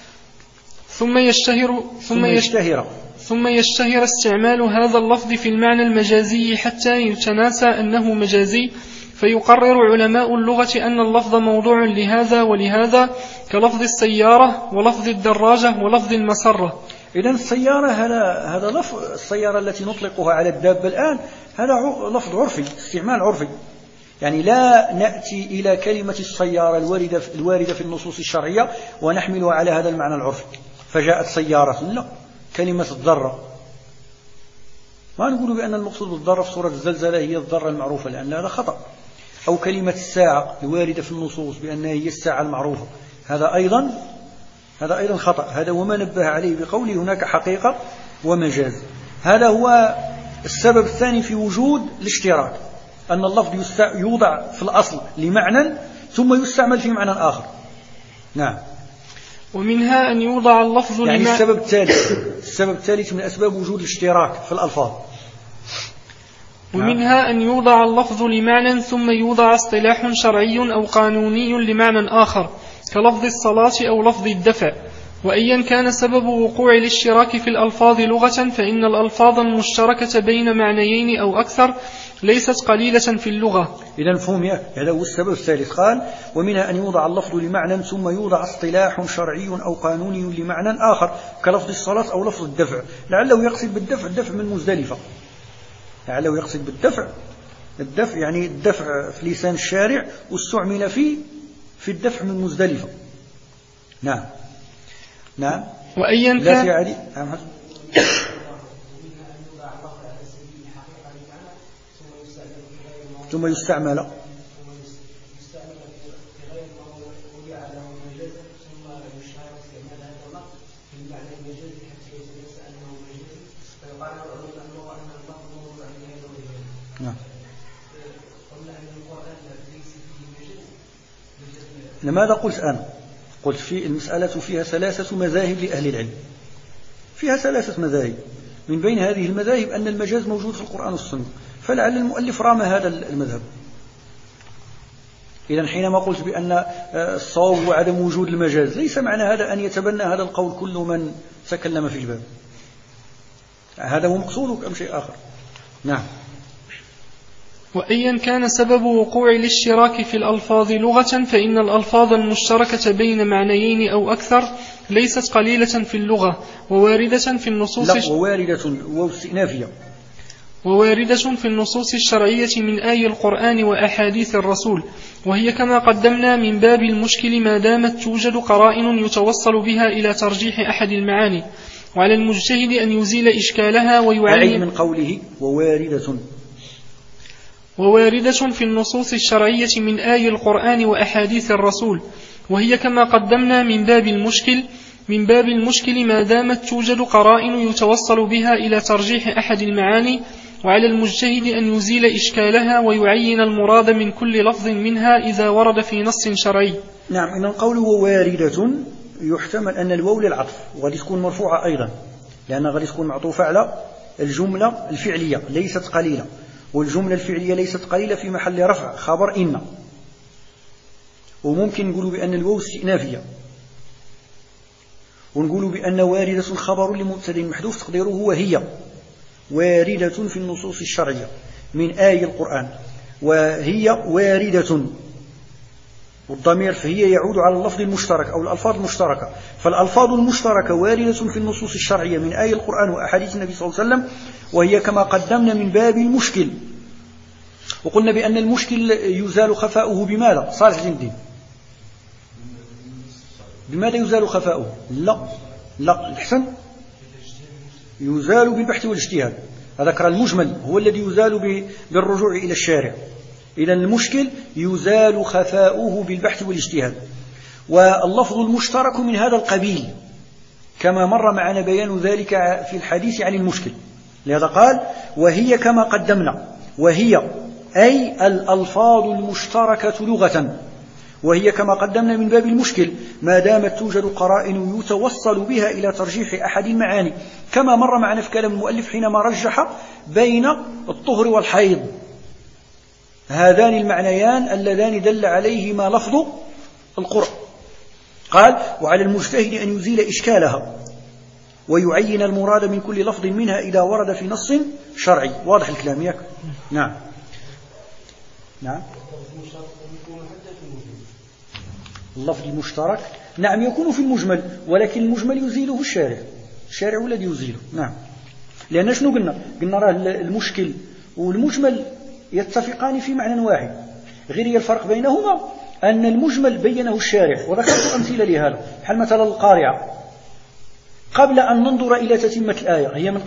ثم يشتهر استعمال هذا اللفظ في المعنى المجازي حتى يتناسى أنه مجازي، فيقرر علماء اللغة أن اللفظ موضوع لهذا ولهذا، كلفظ السيارة ولفظ الدراجة ولفظ المسرة. إذن السيارة هذا لفظ السيارة التي نطلقها على الدابة الآن هذا لفظ عرفي، استعمال عرفي، يعني لا نأتي إلى كلمة السيارة الواردة في النصوص الشرعية ونحملها على هذا المعنى العرفي فجاءت سيارة. لا، كلمة الذرة ما نقول بأن المقصود بالذرة في سورة الزلزلة هي الذرة المعروفة، لأن هذا خطأ. أو كلمة الساعة الواردة في النصوص بأنها هي الساعة المعروفة، هذا أيضا خطأ. هذا وما نبه عليه بقوله هناك حقيقة ومجاز. هذا هو السبب الثاني في وجود الاشتراك، أن اللفظ يوضع في الأصل لمعنى ثم يستعمل في معنى آخر. نعم. ومنها أن يوضع اللفظ يعني السبب الثالث من أسباب وجود الاشتراك في الألفاظ. ومنها أن يوضع اللفظ لمعنى ثم يوضع اصطلاح شرعي أو قانوني لمعنى آخر، كلفظ الصلاة أو لفظ الدفع. وأيا كان سبب وقوع الاشتراك في الألفاظ لغة، فإن الألفاظ المشتركة بين معنيين أو أكثر ليست قليلة في اللغة. إذن فهم هذا هو السبب الثالث. قال ومنها أن يوضع اللفظ لمعنى ثم يوضع اصطلاح شرعي أو قانوني لمعنى آخر، كلفظ الصلاة أو لفظ الدفع. لعله يقصد بالدفع الدفع من مزدلفة، لعله يقصد بالدفع الدفع يعني الدفع في لسان الشارع واستعمل في الدفع من مزدلفة. نعم. نعم. وأيا لا كان في عادي. ثم يستعمل لماذا قلت أنا؟ قلت في المسألة فيها 3 مذاهب لأهل العلم، فيها 3 مذاهب، من بين هذه المذاهب أن المجاز موجود في القرآن والسنة، فلعل المؤلف رام هذا المذهب. إذن حينما قلت بأن الصواب وعدم وجود المجاز ليس معنى هذا أن يتبنى هذا القول كل من تكلم في الباب، هذا هو مقصودك أم شيء آخر؟ نعم. وأيا كان سبب وقوع الاشتراك في الألفاظ لغة، فإن الألفاظ المشتركة بين معنيين أو أكثر ليست قليلة في اللغة، وواردة في النصوص وواردة في النصوص الشرعية من آي القرآن وأحاديث الرسول، وهي كما قدمنا من باب المشكل ما دامت توجد قرائن يتوصل بها إلى ترجيح أحد المعاني، وعلى المجتهد أن يزيل إشكالها ويعين من قوله وواردة في النصوص الشرعية من آي القرآن وأحاديث الرسول، وهي كما قدمنا من باب المشكل ما دامت توجد قرائن يتوصل بها إلى ترجيح أحد المعاني، وعلى المجتهد أن يزيل إشكالها ويعين المراد من كل لفظ منها إذا ورد في نص شرعي. نعم. إن القول وواردة يحتمل أن الواو للعطف وقد تكون مرفوعة أيضا، لأنها قد تكون معطوفة على الجملة الفعلية ليست قليلة، والجملة الفعلية ليست قليلة في محل رفع خبر إن. وممكن نقول بأن الواو استئنافية، ونقول بأن واردة خبر لمبتدأ محذوف تقديره وهي واردة في النصوص الشرعية من آي القرآن، وهي واردة، والضمير فهي يعود على اللفظ المشترك أو الألفاظ المشتركة، فالألفاظ المشتركة واردة في النصوص الشرعية من آي القرآن وأحاديث النبي صلى الله عليه وسلم، وهي كما قدمنا من باب المشكل. وقلنا بأن المشكل يزال خفاؤه بماذا؟ صالح الدين، بماذا يزال خفاؤه؟ لا الحسن يزال بالبحث والاجتهاد. ذكر المجمل هو الذي يزال بالرجوع إلى الشارع. إذن المشكل يزال خفاؤه بالبحث والاجتهاد، واللفظ المشترك من هذا القبيل كما مر معنا بيان ذلك في الحديث عن المشكل. لهذا قال وهي كما قدمنا، وهي أي الألفاظ المشتركة لغة، وهي كما قدمنا من باب المشكل ما دامت توجد قرائن يتوصل بها إلى ترجيح أحد المعاني، كما مر معنا في كلام المؤلف حينما رجح بين الطهر والحيض، هذان المعنيان اللذان دل عليهما لفظ القرآن. قال: وعلى المجتهد أن يزيل إشكالها ويعين المراد من كل لفظ منها إذا ورد في نص شرعي. واضح الكلام ياك؟ نعم. اللفظ المشترك نعم يكون في المجمل، ولكن المجمل يزيله الشارع هو الذي يزيله. نعم. لأن شنو قلنا راه المشكل والمجمل يتفقان في معنى واحد، غير الفرق بينهما أن المجمل بينه الشارع، وذكرت أمثلة لهذا، بحال مثلا القارعة قبل أن ننظر إلى تتمة الآية هي من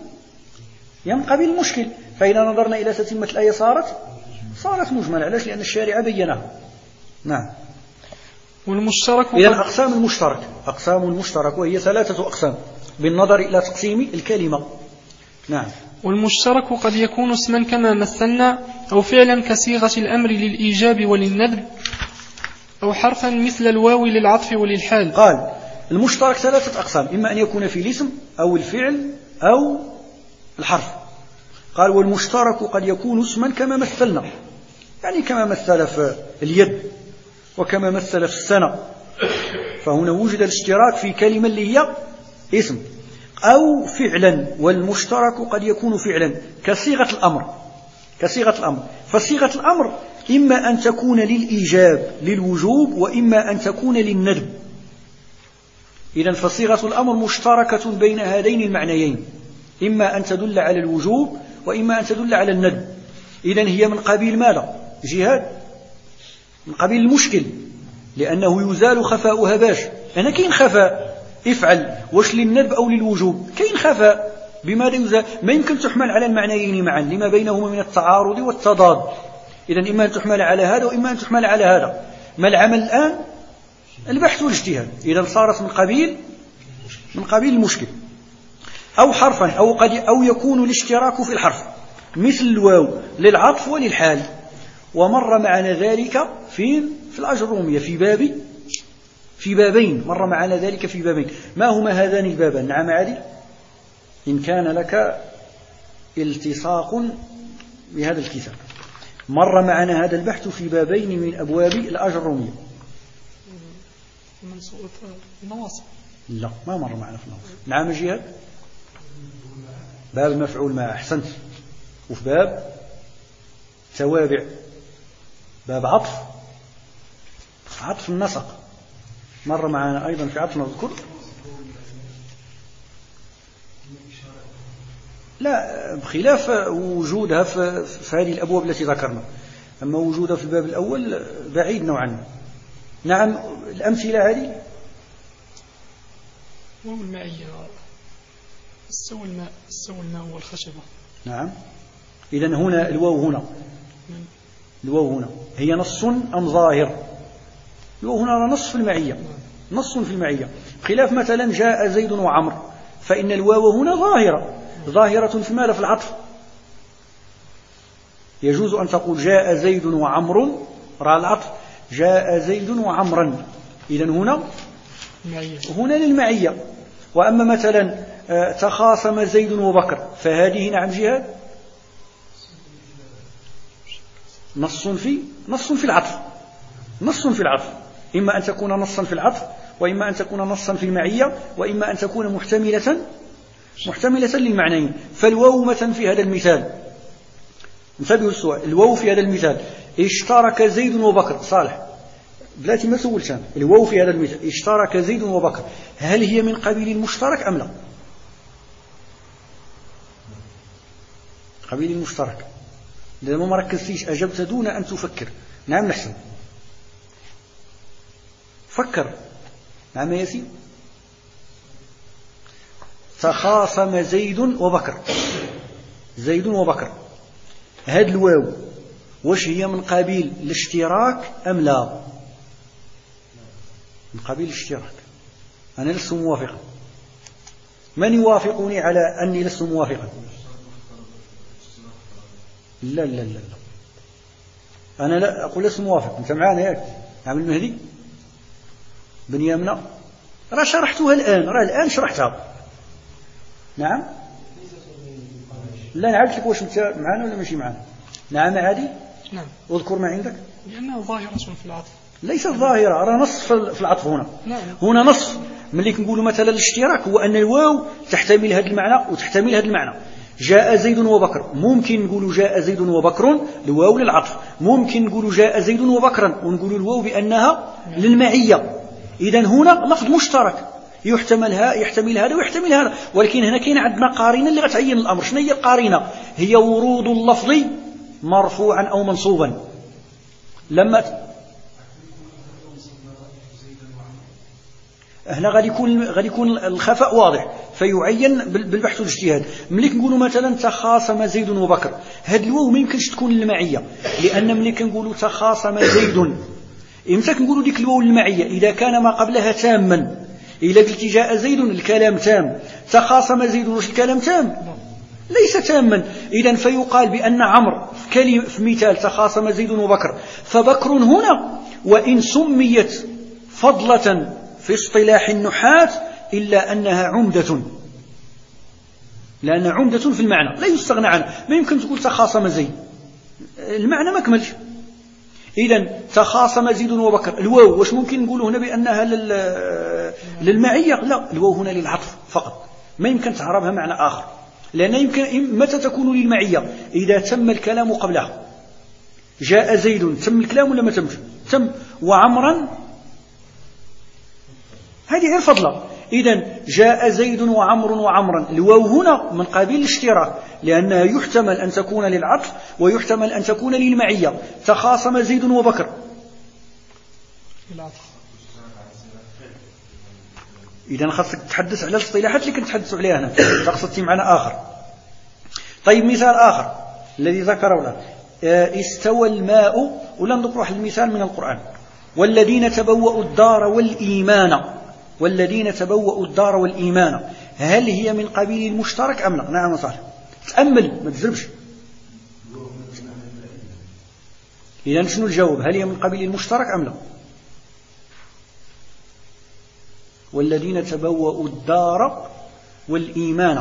قبيل المشكل، فإذا نظرنا إلى تتمة الآية صارت مجملة. علاش؟ لأن الشارع بينها. نعم. والمشترك إذن أقسام المشترك وهي 3 أقسام بالنظر إلى تقسيم الكلمة. نعم. والمشترك قد يكون اسما كما مثلنا، أو فعلا كصيغة الأمر للإيجاب وللندب، أو حرفا مثل الواو للعطف وللحال. قال المشترك 3 أقسام، إما أن يكون في الاسم أو الفعل أو الحرف. قال والمشترك قد يكون اسما كما مثلنا، يعني كما مثل في اليد وكما مثل في السنة، فهنا وجد الاشتراك في كلمة اللي هي اسم، أو فعلا. والمشترك قد يكون فعلا كصيغة الأمر. فصيغة الأمر إما أن تكون للإيجاب للوجوب، وإما أن تكون للندب. إذن فصيغة الأمر مشتركة بين هذين المعنيين، إما أن تدل على الوجوب وإما أن تدل على الندب. إذن هي من قبيل ماذا؟ جهاد من قبيل المشكل، لأنه يزال خفاؤها. باش أنا كاين خفاء افعل، واش للندب أو للوجوب؟ كاين خفاء. بماذا يزال؟ ما يمكن تحمل على المعنيين معا لما بينهما من التعارض والتضاد. إذن إما أن تحمل على هذا وإما أن تحمل على هذا. ما العمل الآن؟ البحث والاجتهاد. إذن صارت من قبيل المشكل. أو حرفا، أو يكون الاشتراك في الحرف مثل الواو للعطف وللحال. ومر معنا ذلك في الأجرومية في بابين. مر معنا ذلك في بابين. ما هما هذان البابان؟ نعم عادل، إن كان لك التصاق بهذا الكتاب. مر معنا هذا البحث في بابين من أبواب الأجرومية. من سورة النواصب؟ لا، ما مر معنا في النواصب. نعم جهاد، باب المفعول ما أحسنت، وفي باب توابع، باب عطف النسق مر معنا أيضا في عطف نذكر. لا، بخلاف وجودها في هذه الأبواب التي ذكرنا، أما وجودها في الباب الأول بعيد نوعا. نعم. الأمثلة هذه والمعية، السوى الماء والخشبة. نعم. إذن هنا الواو هنا هي نص أم ظاهر؟ الواو هنا نص في المعية، خلاف مثلا جاء زيد وعمر، فإن الواو هنا ظاهرة في ماذا؟ في العطف. يجوز أن تقول جاء زيد وعمر، رأى العطف جاء زيد وعمرا، إذن هنا للمعية. وأما مثلا تخاصم زيد وبكر، فهذه نعم جهاد نص في العطف. إما أن تكون نصا في العطف، وإما أن تكون نصا في المعية، وإما أن تكون محتملة للمعنيين. فالواو مثلا في هذا المثال، انتبهوا السؤال، الواو في هذا المثال اشترك زيد وبكر. صالح بلاتي ما سولتان، الواو في هذا المثال اشترك زيد وبكر، هل هي من قبيل المشترك أم لا؟ قبيل المشترك. لما ما ركزتيش أجبت دون أن تفكر. نعم نحسن، فكر. نعم ياسين. تخاصم زيد وبكر، هذا الواو واش هي من قبيل الاشتراك أم لا؟ من قبيل الاشتراك. أنا لست موافقا. من يوافقني على أني لست موافقا؟ لا أنا لا أقول لست موافق. أنت معنا ياك عم المهدي بن يامنة؟ راه شرحتها الآن شرحتها. نعم لا نعرف لك واش أنت معنا ولا ماشي معنا. نعم عادي. نعم. واذكر ما عندك. لأنها ظاهرة في العطف. ليست ظاهرة، راه نص في العطف هنا. نعم. هنا نص. ملي كنقولوا مثلا الاشتراك هو أن الواو تحتمل هذا المعنى وتحتمل هذا المعنى. جاء زيد وبكر، ممكن نقولوا جاء زيد وبكر الواو للعطف، ممكن نقولوا جاء زيد وبكرا ونقولوا الواو بأنها للمعية. إذن هنا لفظ مشترك يحتمل هذا ويحتمل هذا، ولكن هنا كاين عندنا قارنة اللي غتعين الأمر. شنو هي القارنة؟ هي ورود اللفظ مرفوعا أو منصوبا. لما هنا غادي يكون الخفاء واضح فيعين بالبحث والاجتهاد. ملي كنقولوا مثلا تخاصم زيد وبكر، هاد الواو ما يمكنش تكون للمعية، لأن ملي كنقولوا تخاصم زيد امتى كنقولوا ديك الواو للمعية؟ إذا كان ما قبلها تاما. إذا قلت جاء زيد الكلام تام، تخاصم زيد واش الكلام تام؟ ليس تاما. إذن فيقال بأن عمرو في مثال تخاصم زيد وبكر، فبكر هنا وإن سميت فضلة في اصطلاح النحاة إلا أنها عمدة، لأنها عمدة في المعنى لا يستغنى عنه. ما يمكن تقول تخاصم زيد، المعنى ما كملش. إذن تخاصم زيد وبكر، الواو واش ممكن نقول هنا بأنها للمعية؟ لا، الواو هنا للعطف فقط، ما يمكن تعربها معنى آخر، لأن يمكن متى تكون للمعية؟ إذا تم الكلام قبلها. جاء زيد تم الكلام ولا ما تمش؟ تم. وعمرا هذه غير فضلة. إذن جاء زيد وعمرا، الواو هنا من قبيل الاشتراك، لأنها يحتمل أن تكون للعطف ويحتمل أن تكون للمعية. تخاصم زيد وبكر، إذن خاصك تتحدث على الاصطلاحات اللي كنت تحدث عليها هنا، تقصد معنى آخر. طيب مثال آخر الذي ذكره له، استوى الماء، ولا نذكر واحد المثال من القرآن، والذين تبوأوا الدار والإيمان، هل هي من قبيل المشترك أم لا؟ نعم صح. تأمل ما تجربش. إذن شنو الجواب؟ هل هي من قبيل المشترك أم لا؟ والذين تبوأوا الدار والإيمان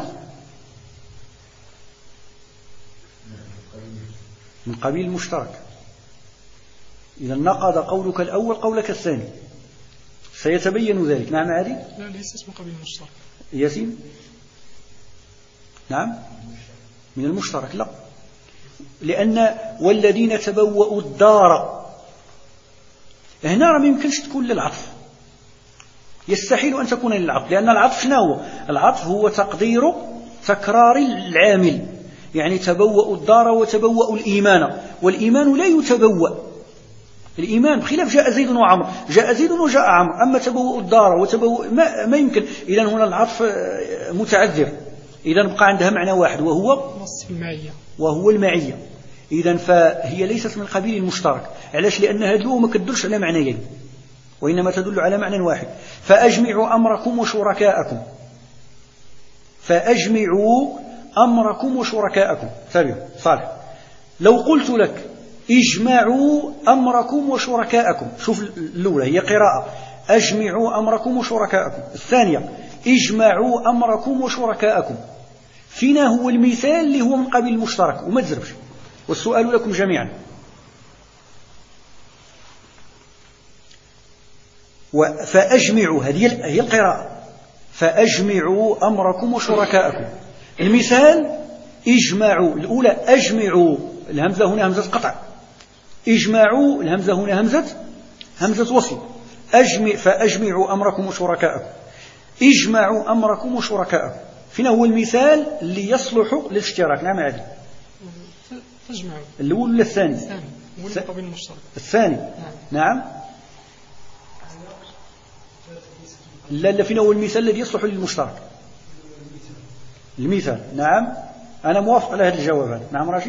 من قبيل المشترك. إذا نقض قولك الأول قولك الثاني، سيتبين ذلك. نعم عادي؟ لا ليس اسم قبيل المشترك. ياسين؟ نعم من المشترك. لا، لأن والذين تبوأوا الدار هنا ما يمكنش تكون للعطف، يستحيل أن تكون للعطف، لأن العطف شنو هو؟ العطف هو تقدير تكرار العامل، يعني تبوأوا الدار وتبوأوا الإيمان، والإيمان لا يتبوأ. الإيمان بخلاف جاء زيد وعمر، جاء زيد وجاء عمر، أما تبوأ الدار وتبوأ ما يمكن. إذن هنا العطف متعذر، إذن بقى عندها معنى واحد وهو المعية. إذن فهي ليست من قبيل المشترك. علاش؟ لأن هذه الواو ما كتدلش على معنيين، وإنما تدل على معنى واحد. فأجمعوا أمركم وشركاءكم، فأجمعوا أمركم وشركاءكم. صالح، لو قلت لك اجمعوا أمركم وشركاءكم، شوف الأولى هي قراءة أجمعوا أمركم وشركاءكم، الثانية اجمعوا أمركم وشركاءكم. فينا هو المثال اللي هو من قبيل المشترك وما تزربش. والسؤال لكم جميعا، فأجمعوا هذه هي القراءة، فأجمعوا أمركم وشركاءكم. المثال اجمعوا، الأولى أجمعوا، الهمزة هنا همزة قطع، اجمعوا الهمزة هنا همزة وصل. فأجمعوا أمركم وشركاءكم، اجمعوا أمركم وشركاءكم. فينا هو المثال اللي يصلح للاشتراك. نعم عادي. فاجمعوا الأول ولا الثاني؟ الثاني. نعم. لا فينا هو المثال الذي يصلح للمشترك. المثال. نعم أنا موافق على هذا الجواب هذا. نعم راشد.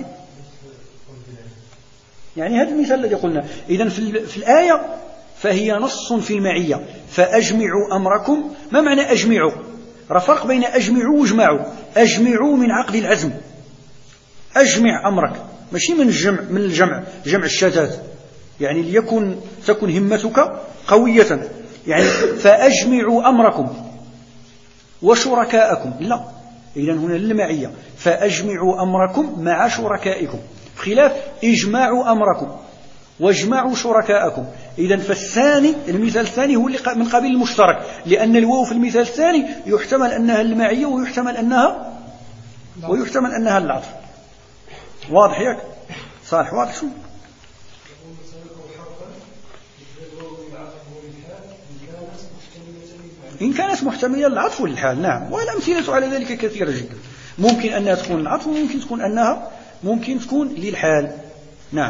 يعني هذا المثال الذي قلنا. إذن في الآية فهي نص في المعية. فأجمعوا أمركم. ما معنى أجمعوا؟ فرق بين أجمعوا واجمعوا. أجمعوا من عقد العزم، أجمع أمرك، ماشي من جمع الشتات، يعني تكن همتك قوية، يعني فأجمعوا أمركم وشركاءكم، لا، إذن هنا للمعية، فأجمعوا أمركم مع شركائكم، بخلاف إجماع أمركم واجمعوا شركاءكم. إذن فالثاني، المثال الثاني هو اللي من قبيل المشترك، لأن الواو في المثال الثاني يحتمل أنها المعية ويحتمل أنها العطف. واضح ياك صالح؟ واضح شو؟ إن كانت محتملة للعطف والحال، نعم، والأمثلة على ذلك كثيرة جدا. ممكن أنها تكون العطف، وممكن تكون للحال. نعم.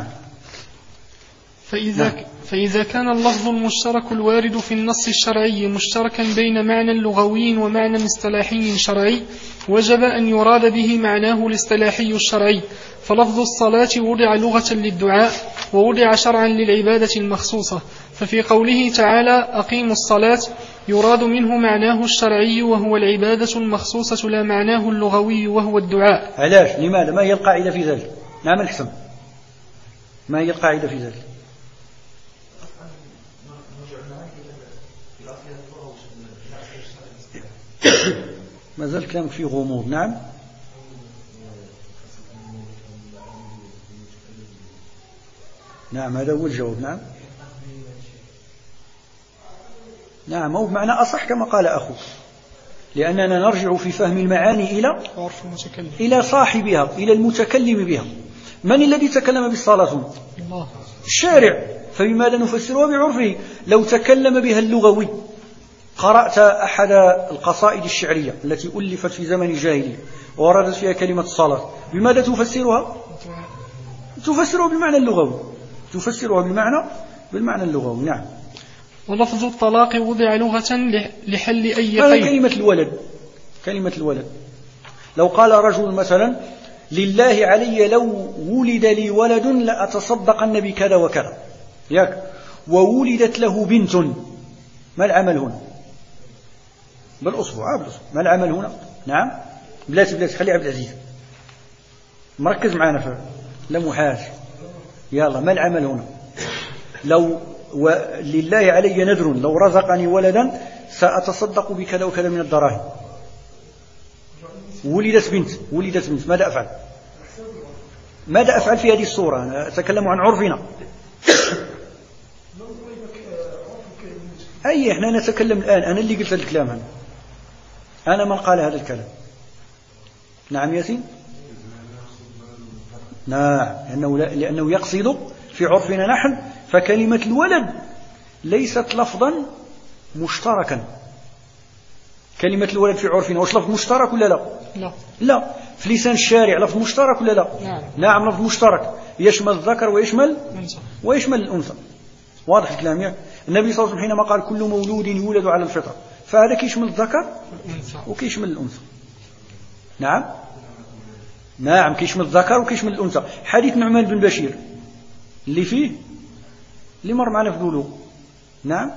فإذا كان اللفظ المشترك الوارد في النص الشرعي مشتركا بين معنى لغوي ومعنى اصطلاحي شرعي، وجب أن يراد به معناه الاصطلاحي الشرعي. فلفظ الصلاة وضع لغة للدعاء، ووضع شرعا للعبادة المخصوصة. ففي قوله تعالى أقيموا الصلاة يراد منه معناه الشرعي وهو العبادة المخصوصة، لا معناه اللغوي وهو الدعاء. علاش؟ لماذا؟ ما هي القاعدة في ذلك؟ نعم الحسن، ما هي القاعدة في ذلك؟ ما زال كلامك فيه غموض. نعم هذا هو الجواب. نعم هو بمعنى أصح كما قال أخوك، لأننا نرجع في فهم المعاني إلى صاحبها، إلى المتكلم بها. من الذي تكلم بالصلاة؟ الله. الشارع، فبماذا نفسرها؟ بعرفه. لو تكلم بها اللغوي، قرأت أحد القصائد الشعرية التي ألفت في زمن الجاهلية ووردت فيها كلمة الصلاة، بماذا تفسرها؟ تفسرها بالمعنى اللغوي. نعم. ولفظ الطلاق وضع لغة لحل أي قيد. كلمة الولد، لو قال رجل مثلا لله علي لو ولد لي ولد لأتصدقن بكذا وكذا، ياك، وولدت له بنت، ما العمل هنا؟ بالأصبع. ما العمل هنا؟ نعم بلاتي خلي عبد العزيز مركز معنا لا محاج. يلا، ما العمل هنا؟ لو لله علي نذر لو رزقني ولدا سأتصدق بكذا وكذا من الدراهم. ولدت بنت، ماذا أفعل في هذه الصورة؟ أنا أتكلم عن عرفنا. إحنا نتكلم الآن، أنا اللي قلت هذا الكلام هنا، أنا من قال هذا الكلام. نعم ياسين. نعم، لأنه يقصد في عرفنا نحن، فكلمة الولد ليست لفظا مشتركا. كلمة الولد في عرفنا واش لفظ مشترك ولا لا؟ في لسان الشارع لفظ مشترك ولا لا؟ نعم لفظ مشترك، يشمل الذكر ويشمل الأنثى. واضح الكلام ياك؟ النبي صلى الله عليه وسلم حينما قال كل مولود يولد على الفطرة، فهذا كيشمل الذكر وكيشمل الأنثى. نعم كيشمل الذكر وكيشمل الأنثى. حديث نعمان بن بشير اللي مر معنا في البلوغ. نعم،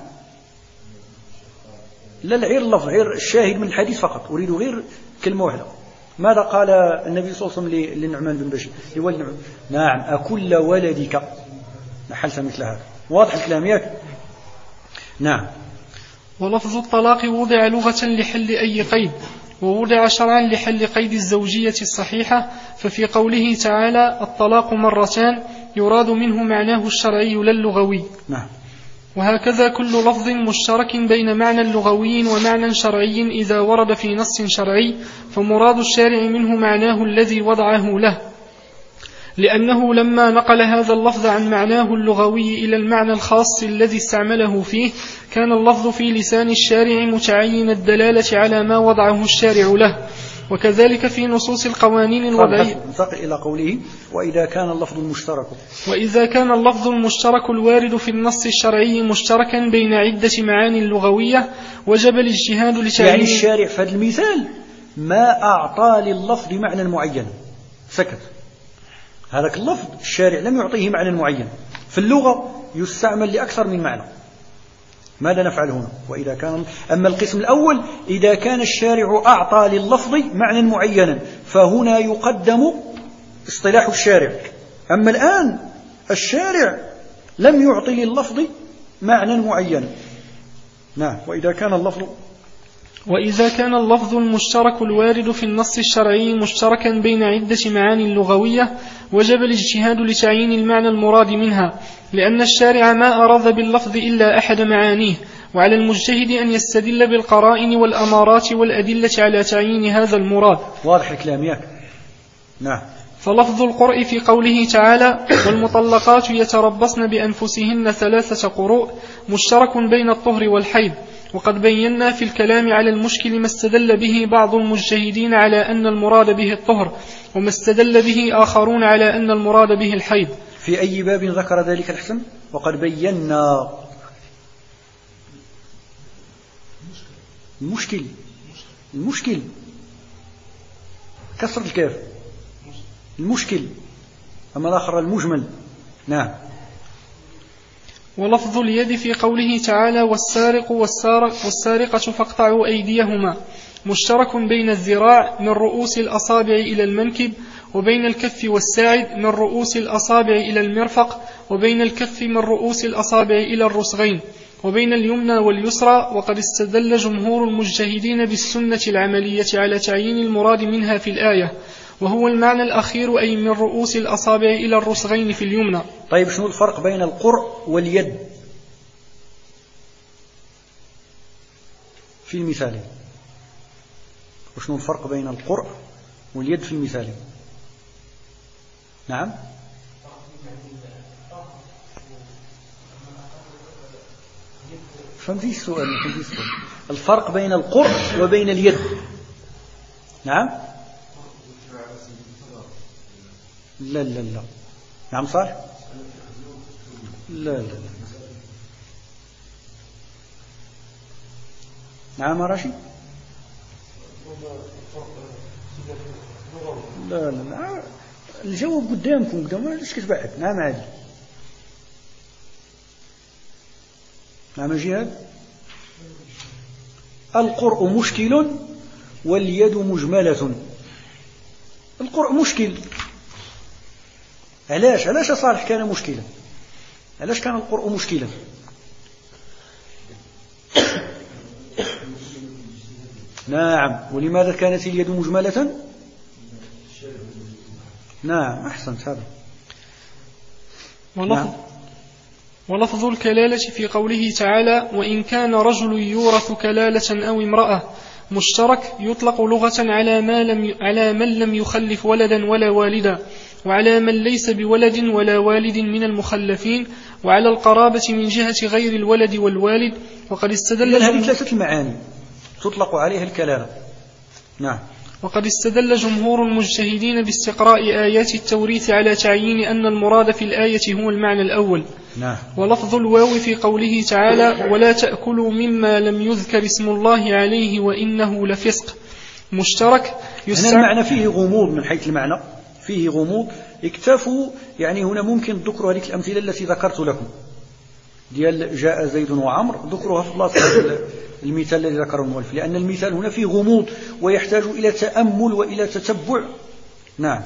لا غير اللفظ، غير الشاهد من الحديث فقط، أريد غير كلمة واحدة. ماذا قال النبي صلى الله عليه وسلم لنعمان بن بشير لولد نعمان؟ نعم أكل ولدك نحلت مثل هذا. واضح الكلام ياك؟ نعم. ولفظ الطلاق وضع لغة لحل أي قيد، ووضع شرعا لحل قيد الزوجية الصحيحة. ففي قوله تعالى الطلاق مرتان يراد منه معناه الشرعي لا اللغوي. نعم. وهكذا كل لفظ مشترك بين معنى لغوي ومعنى شرعي إذا ورد في نص شرعي، فمراد الشارع منه معناه الذي وضعه له، لأنه لما نقل هذا اللفظ عن معناه اللغوي إلى المعنى الخاص الذي استعمله فيه، كان اللفظ في لسان الشارع متعين الدلالة على ما وضعه الشارع له. وكذلك في نصوص القوانين الوضعية. انتقل إلى قوله وإذا كان اللفظ المشترك الوارد في النص الشرعي مشتركا بين عدة معاني لغوية، وجب الاجتهاد لتعيين. يعني الشارع في هذا المثال ما أعطى لللفظ معنى معين، سكت. هذاك اللفظ الشارع لم يعطيه معنى معين، في اللغة يستعمل لأكثر من معنى. ماذا نفعل هنا؟ وإذا كان أما القسم الأول، إذا كان الشارع أعطى لللفظ معنى معينا، فهنا يقدم اصطلاح الشارع أما الآن الشارع لم يعطي لللفظ معنى معين. نعم. وإذا كان اللفظ المشترك الوارد في النص الشرعي مشتركا بين عدة معاني لغوية وجب الاجتهاد لتعيين المعنى المراد منها، لأن الشارع ما أراد باللفظ إلا أحد معانيه، وعلى المجتهد أن يستدل بالقرائن والأمارات والأدلة على تعيين هذا المراد. واضح الكلام ياك؟ نعم. فلفظ القرء في قوله تعالى والمطلقات يتربصن بأنفسهن 3 قروء مشترك بين الطهر والحيض، وقد بينا في الكلام على المشكل ما استدل به بعض المجتهدين على أن المراد به الطهر، وما استدل به آخرون على أن المراد به الحيض. في أي باب ذكر ذلك الحسن؟ وقد بينا المشكل كسر الكاف المشكل، أما الآخر المجمل. نعم. ولفظ اليد في قوله تعالى والسارق والسارقة فاقطعوا أيديهما مشترك بين الذراع من رؤوس الأصابع إلى المنكب، وبين الكف والساعد من رؤوس الأصابع إلى المرفق، وبين الكف من رؤوس الأصابع إلى الرسغين، وبين اليمنى واليسرى. وقد استدل جمهور المجتهدين بالسنة العملية على تعيين المراد منها في الآية، وهو المعنى الأخير أي من رؤوس الأصابع إلى الرسغين في اليمنى. طيب شنو الفرق بين القرء واليد في المثالين؟ وشنو الفرق بين القرء واليد في المثالين؟ نعم. فهمتي السؤال؟ الفرق بين القرء وبين اليد. نعم. لا لا لا. نعم صالح. لا لا لا. نعم راشد. لا لا لا. الجواب قدامكم ليش كتبعد؟ نعم عادي. نعم جهاد. القرء مشكل واليد مجملة. القرء مشكل. علاش صالح كان مشكلا؟ علاش كان القرء مشكلا؟ نعم. ولماذا كانت اليد مجملة؟ نعم أحسنت هذا. ولفظ الكلالة في قوله تعالى وإن كان رجل يورث كلالة أو امرأة مشترك يطلق لغة على من لم يخلف ولدا ولا والدا، وعلى من ليس بولد ولا والد من المخلفين، وعلى القرابة من جهة غير الولد والوالد. وقد استدل هذه 3 المعاني تطلق عليها الكلالة. نعم. وقد استدل جمهور المجتهدين باستقراء آيات التوريث على تعيين أن المراد في الآية هو المعنى الأول. نعم. ولفظ الواو في قوله تعالى ولا تأكلوا مما لم يذكر اسم الله عليه وإنه لفسق مشترك. هنا المعنى فيه غموض، من حيث المعنى فيه غموض. اكتفوا يعني هنا ممكن ذكر هذه الأمثلة التي ذكرت لكم ديال جاء زيد وعمر، ذكرها في الله المثال الذي ذكره المؤلف، لأن المثال هنا فيه غموض ويحتاج إلى تأمل وإلى تتبع. نعم.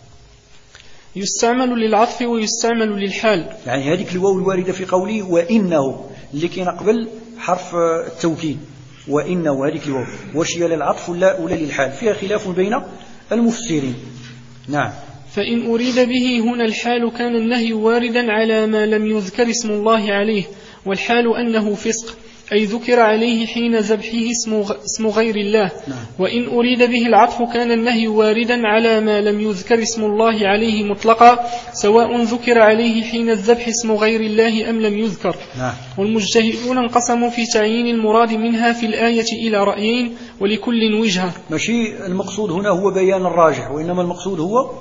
يستعمل للعطف ويستعمل للحال، يعني هذه الواو الواردة في قوله وإنه اللي كاين قبل حرف التوكيد، وإنه هذه الواو واش هي للعطف ولا للحال؟ فيها خلاف بين المفسرين. نعم. فإن أريد به هنا الحال كان النهي واردا على ما لم يذكر اسم الله عليه، والحال أنه فسق أي ذكر عليه حين ذبحه اسم غير الله. نعم. وإن أريد به العطف كان النهي واردا على ما لم يذكر اسم الله عليه مطلقا، سواء ذكر عليه حين الذبح اسم غير الله أم لم يذكر. نعم. والمجتهدون انقسموا في تعيين المراد منها في الآية إلى رأيين ولكل وجهة. ماشي المقصود هنا هو بيان الراجح، وإنما المقصود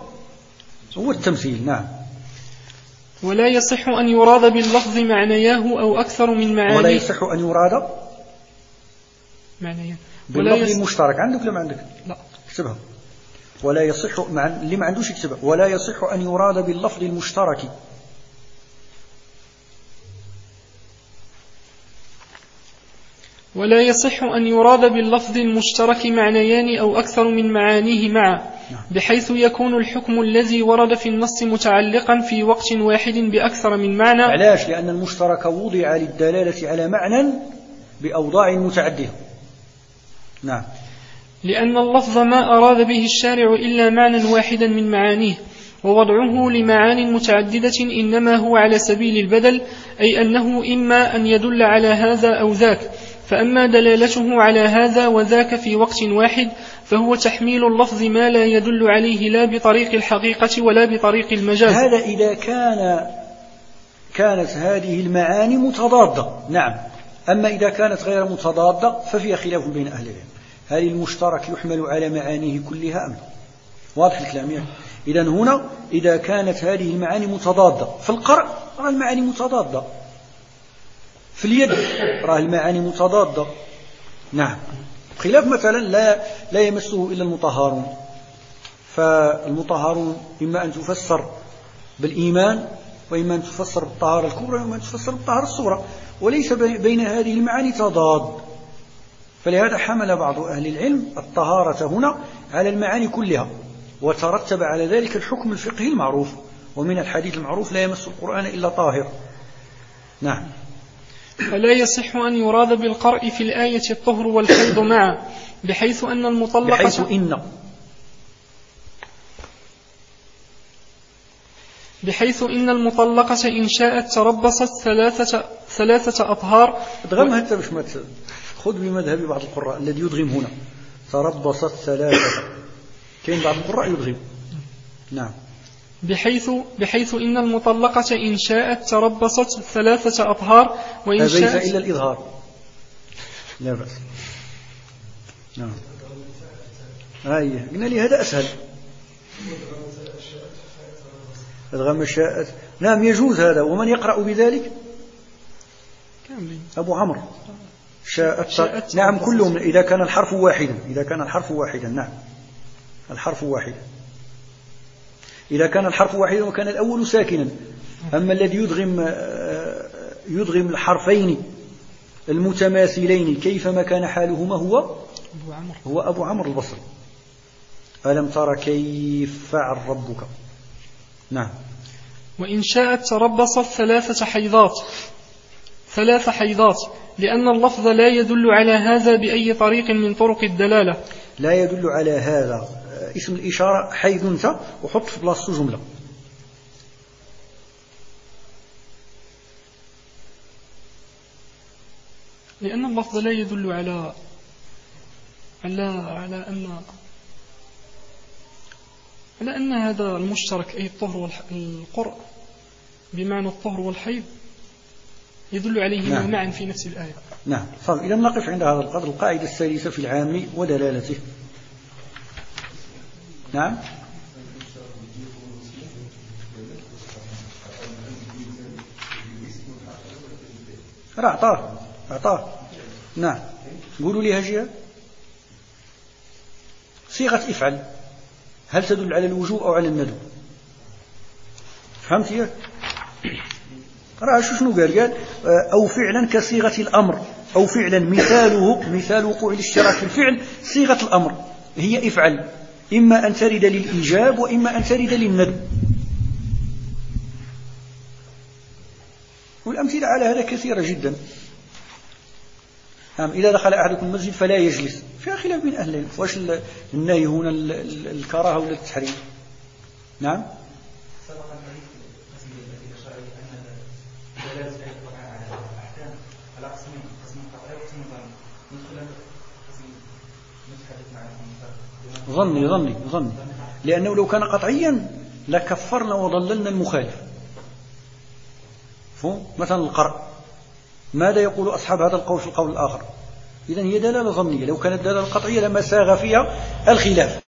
هو التمثيل. نعم. ولا يصح أن يراد باللفظ معنياه أو أكثر من معانيه. ولا يصح أن يراد معنياه باللفظ المشترك. عندك ولا ما عندك؟ لا اكتبها. ولا يصح اللي ما عندوش يكتبها. ولا يصح أن يراد باللفظ المشترك ولا يصح أن يراد باللفظ المشترك معنيان أو أكثر من معانيه معا، بحيث يكون الحكم الذي ورد في النص متعلقا في وقت واحد بأكثر من معنى. علاش؟ لأن المشترك وضع للدلالة على معنى بأوضاع متعددة. نعم. لأن اللفظ ما أراد به الشارع إلا معنى واحدا من معانيه، ووضعه لمعان متعددة إنما هو على سبيل البدل، أي أنه إما أن يدل على هذا أو ذاك، فأما دلالته على هذا وذاك في وقت واحد فهو تحميل اللفظ ما لا يدل عليه لا بطريق الحقيقة ولا بطريق المجاز. هذا إذا كانت هذه المعاني متضادة. نعم. أما إذا كانت غير متضادة ففيها خلاف بين أهل العلم، هل المشترك يحمل على معانيه كلها أم لا؟ واضح الكلام يعني؟ إذن هنا إذا كانت هذه المعاني متضادة، في القرء راه المعاني متضادة، في اليد راه المعاني متضادة. نعم. خلاف مثلا لا يمسه إلا المطهرون، فالمطهرون إما أن تفسر بالإيمان، وإما أن تفسر بالطهارة الكبرى، وإما أن تفسر بالطهارة الصغرى، وليس بين هذه المعاني تضاد. فلهذا حمل بعض أهل العلم الطهارة هنا على المعاني كلها، وترتب على ذلك الحكم الفقهي المعروف، ومن الحديث المعروف لا يمس القرآن إلا طاهر. نعم. فلا يصح أن يراد بالقرء في الآية الطهر والحيض معا، بحيث إن المطلقة إن شاءت تربصت ثلاثة أطهار. ادغم حتى باش ما خذ بمذهب بعض القراء الذي يدغم هنا تربصت ثلاثة، كاين بعض القراء يدغم. نعم. بحيث إن المطلقة إن شاءت تربصت ثلاثة أطهار، وإن شاءت إلا الإظهار لا بأس. نعم. قلنا لي هذا أسهل. أدغم شاءت. نعم يجوز هذا. ومن يقرأ بذلك؟ أبو عمرو. شاءت. نعم كلهم إذا كان الحرف واحدا. نعم الحرف واحد. إذا كان الحرف واحدا وكان الأول ساكنا. أما الذي يدغم الحرفين المتماثلين كيفما كان حالهما هو أبو عمرو البصري. ألم تر كيف فعل ربك. نعم. وإن شاءت تربصت ثلاث حيضات، لأن اللفظ لا يدل على هذا بأي طريق من طرق الدلالة. لا يدل على هذا اسم الإشارة حيث انت، وحط في بلاصته جملة. لأن اللفظ لا يدل على أن هذا المشترك أي الطهر والقرء بمعنى الطهر والحيض يدل عليه معا في نفس الآية. نعم. إذا نقف عند هذا القدر. القاعدة الثالثة في العام ودلالته. نعم. أعطاه. نعم. قولوا لي هجية صيغة افعل هل تدل على الوجوب أو على الندب؟ فهمت يا؟ رأى شنو قال أو فعلا كصيغة الأمر، أو فعلا مثال وقوع الاشتراك في الفعل صيغة الأمر هي افعل، إما أن ترد للإيجاب وإما أن ترد للندب. والأمثلة على هذا كثيرة جدا. إذا دخل أحدكم المسجد فلا يجلس، فيها خلاف بين أهل العلم، واش النهي هنا الكراهة ولا التحريم؟ نعم. ظني لأنه لو كان قطعيا لكفرنا وضللنا المخالف. مثلا القرء ماذا يقول أصحاب هذا القول في القول الآخر؟ إذن هي دلالة ظنية. لو كانت دلالة قطعية لما ساغ فيها الخلاف.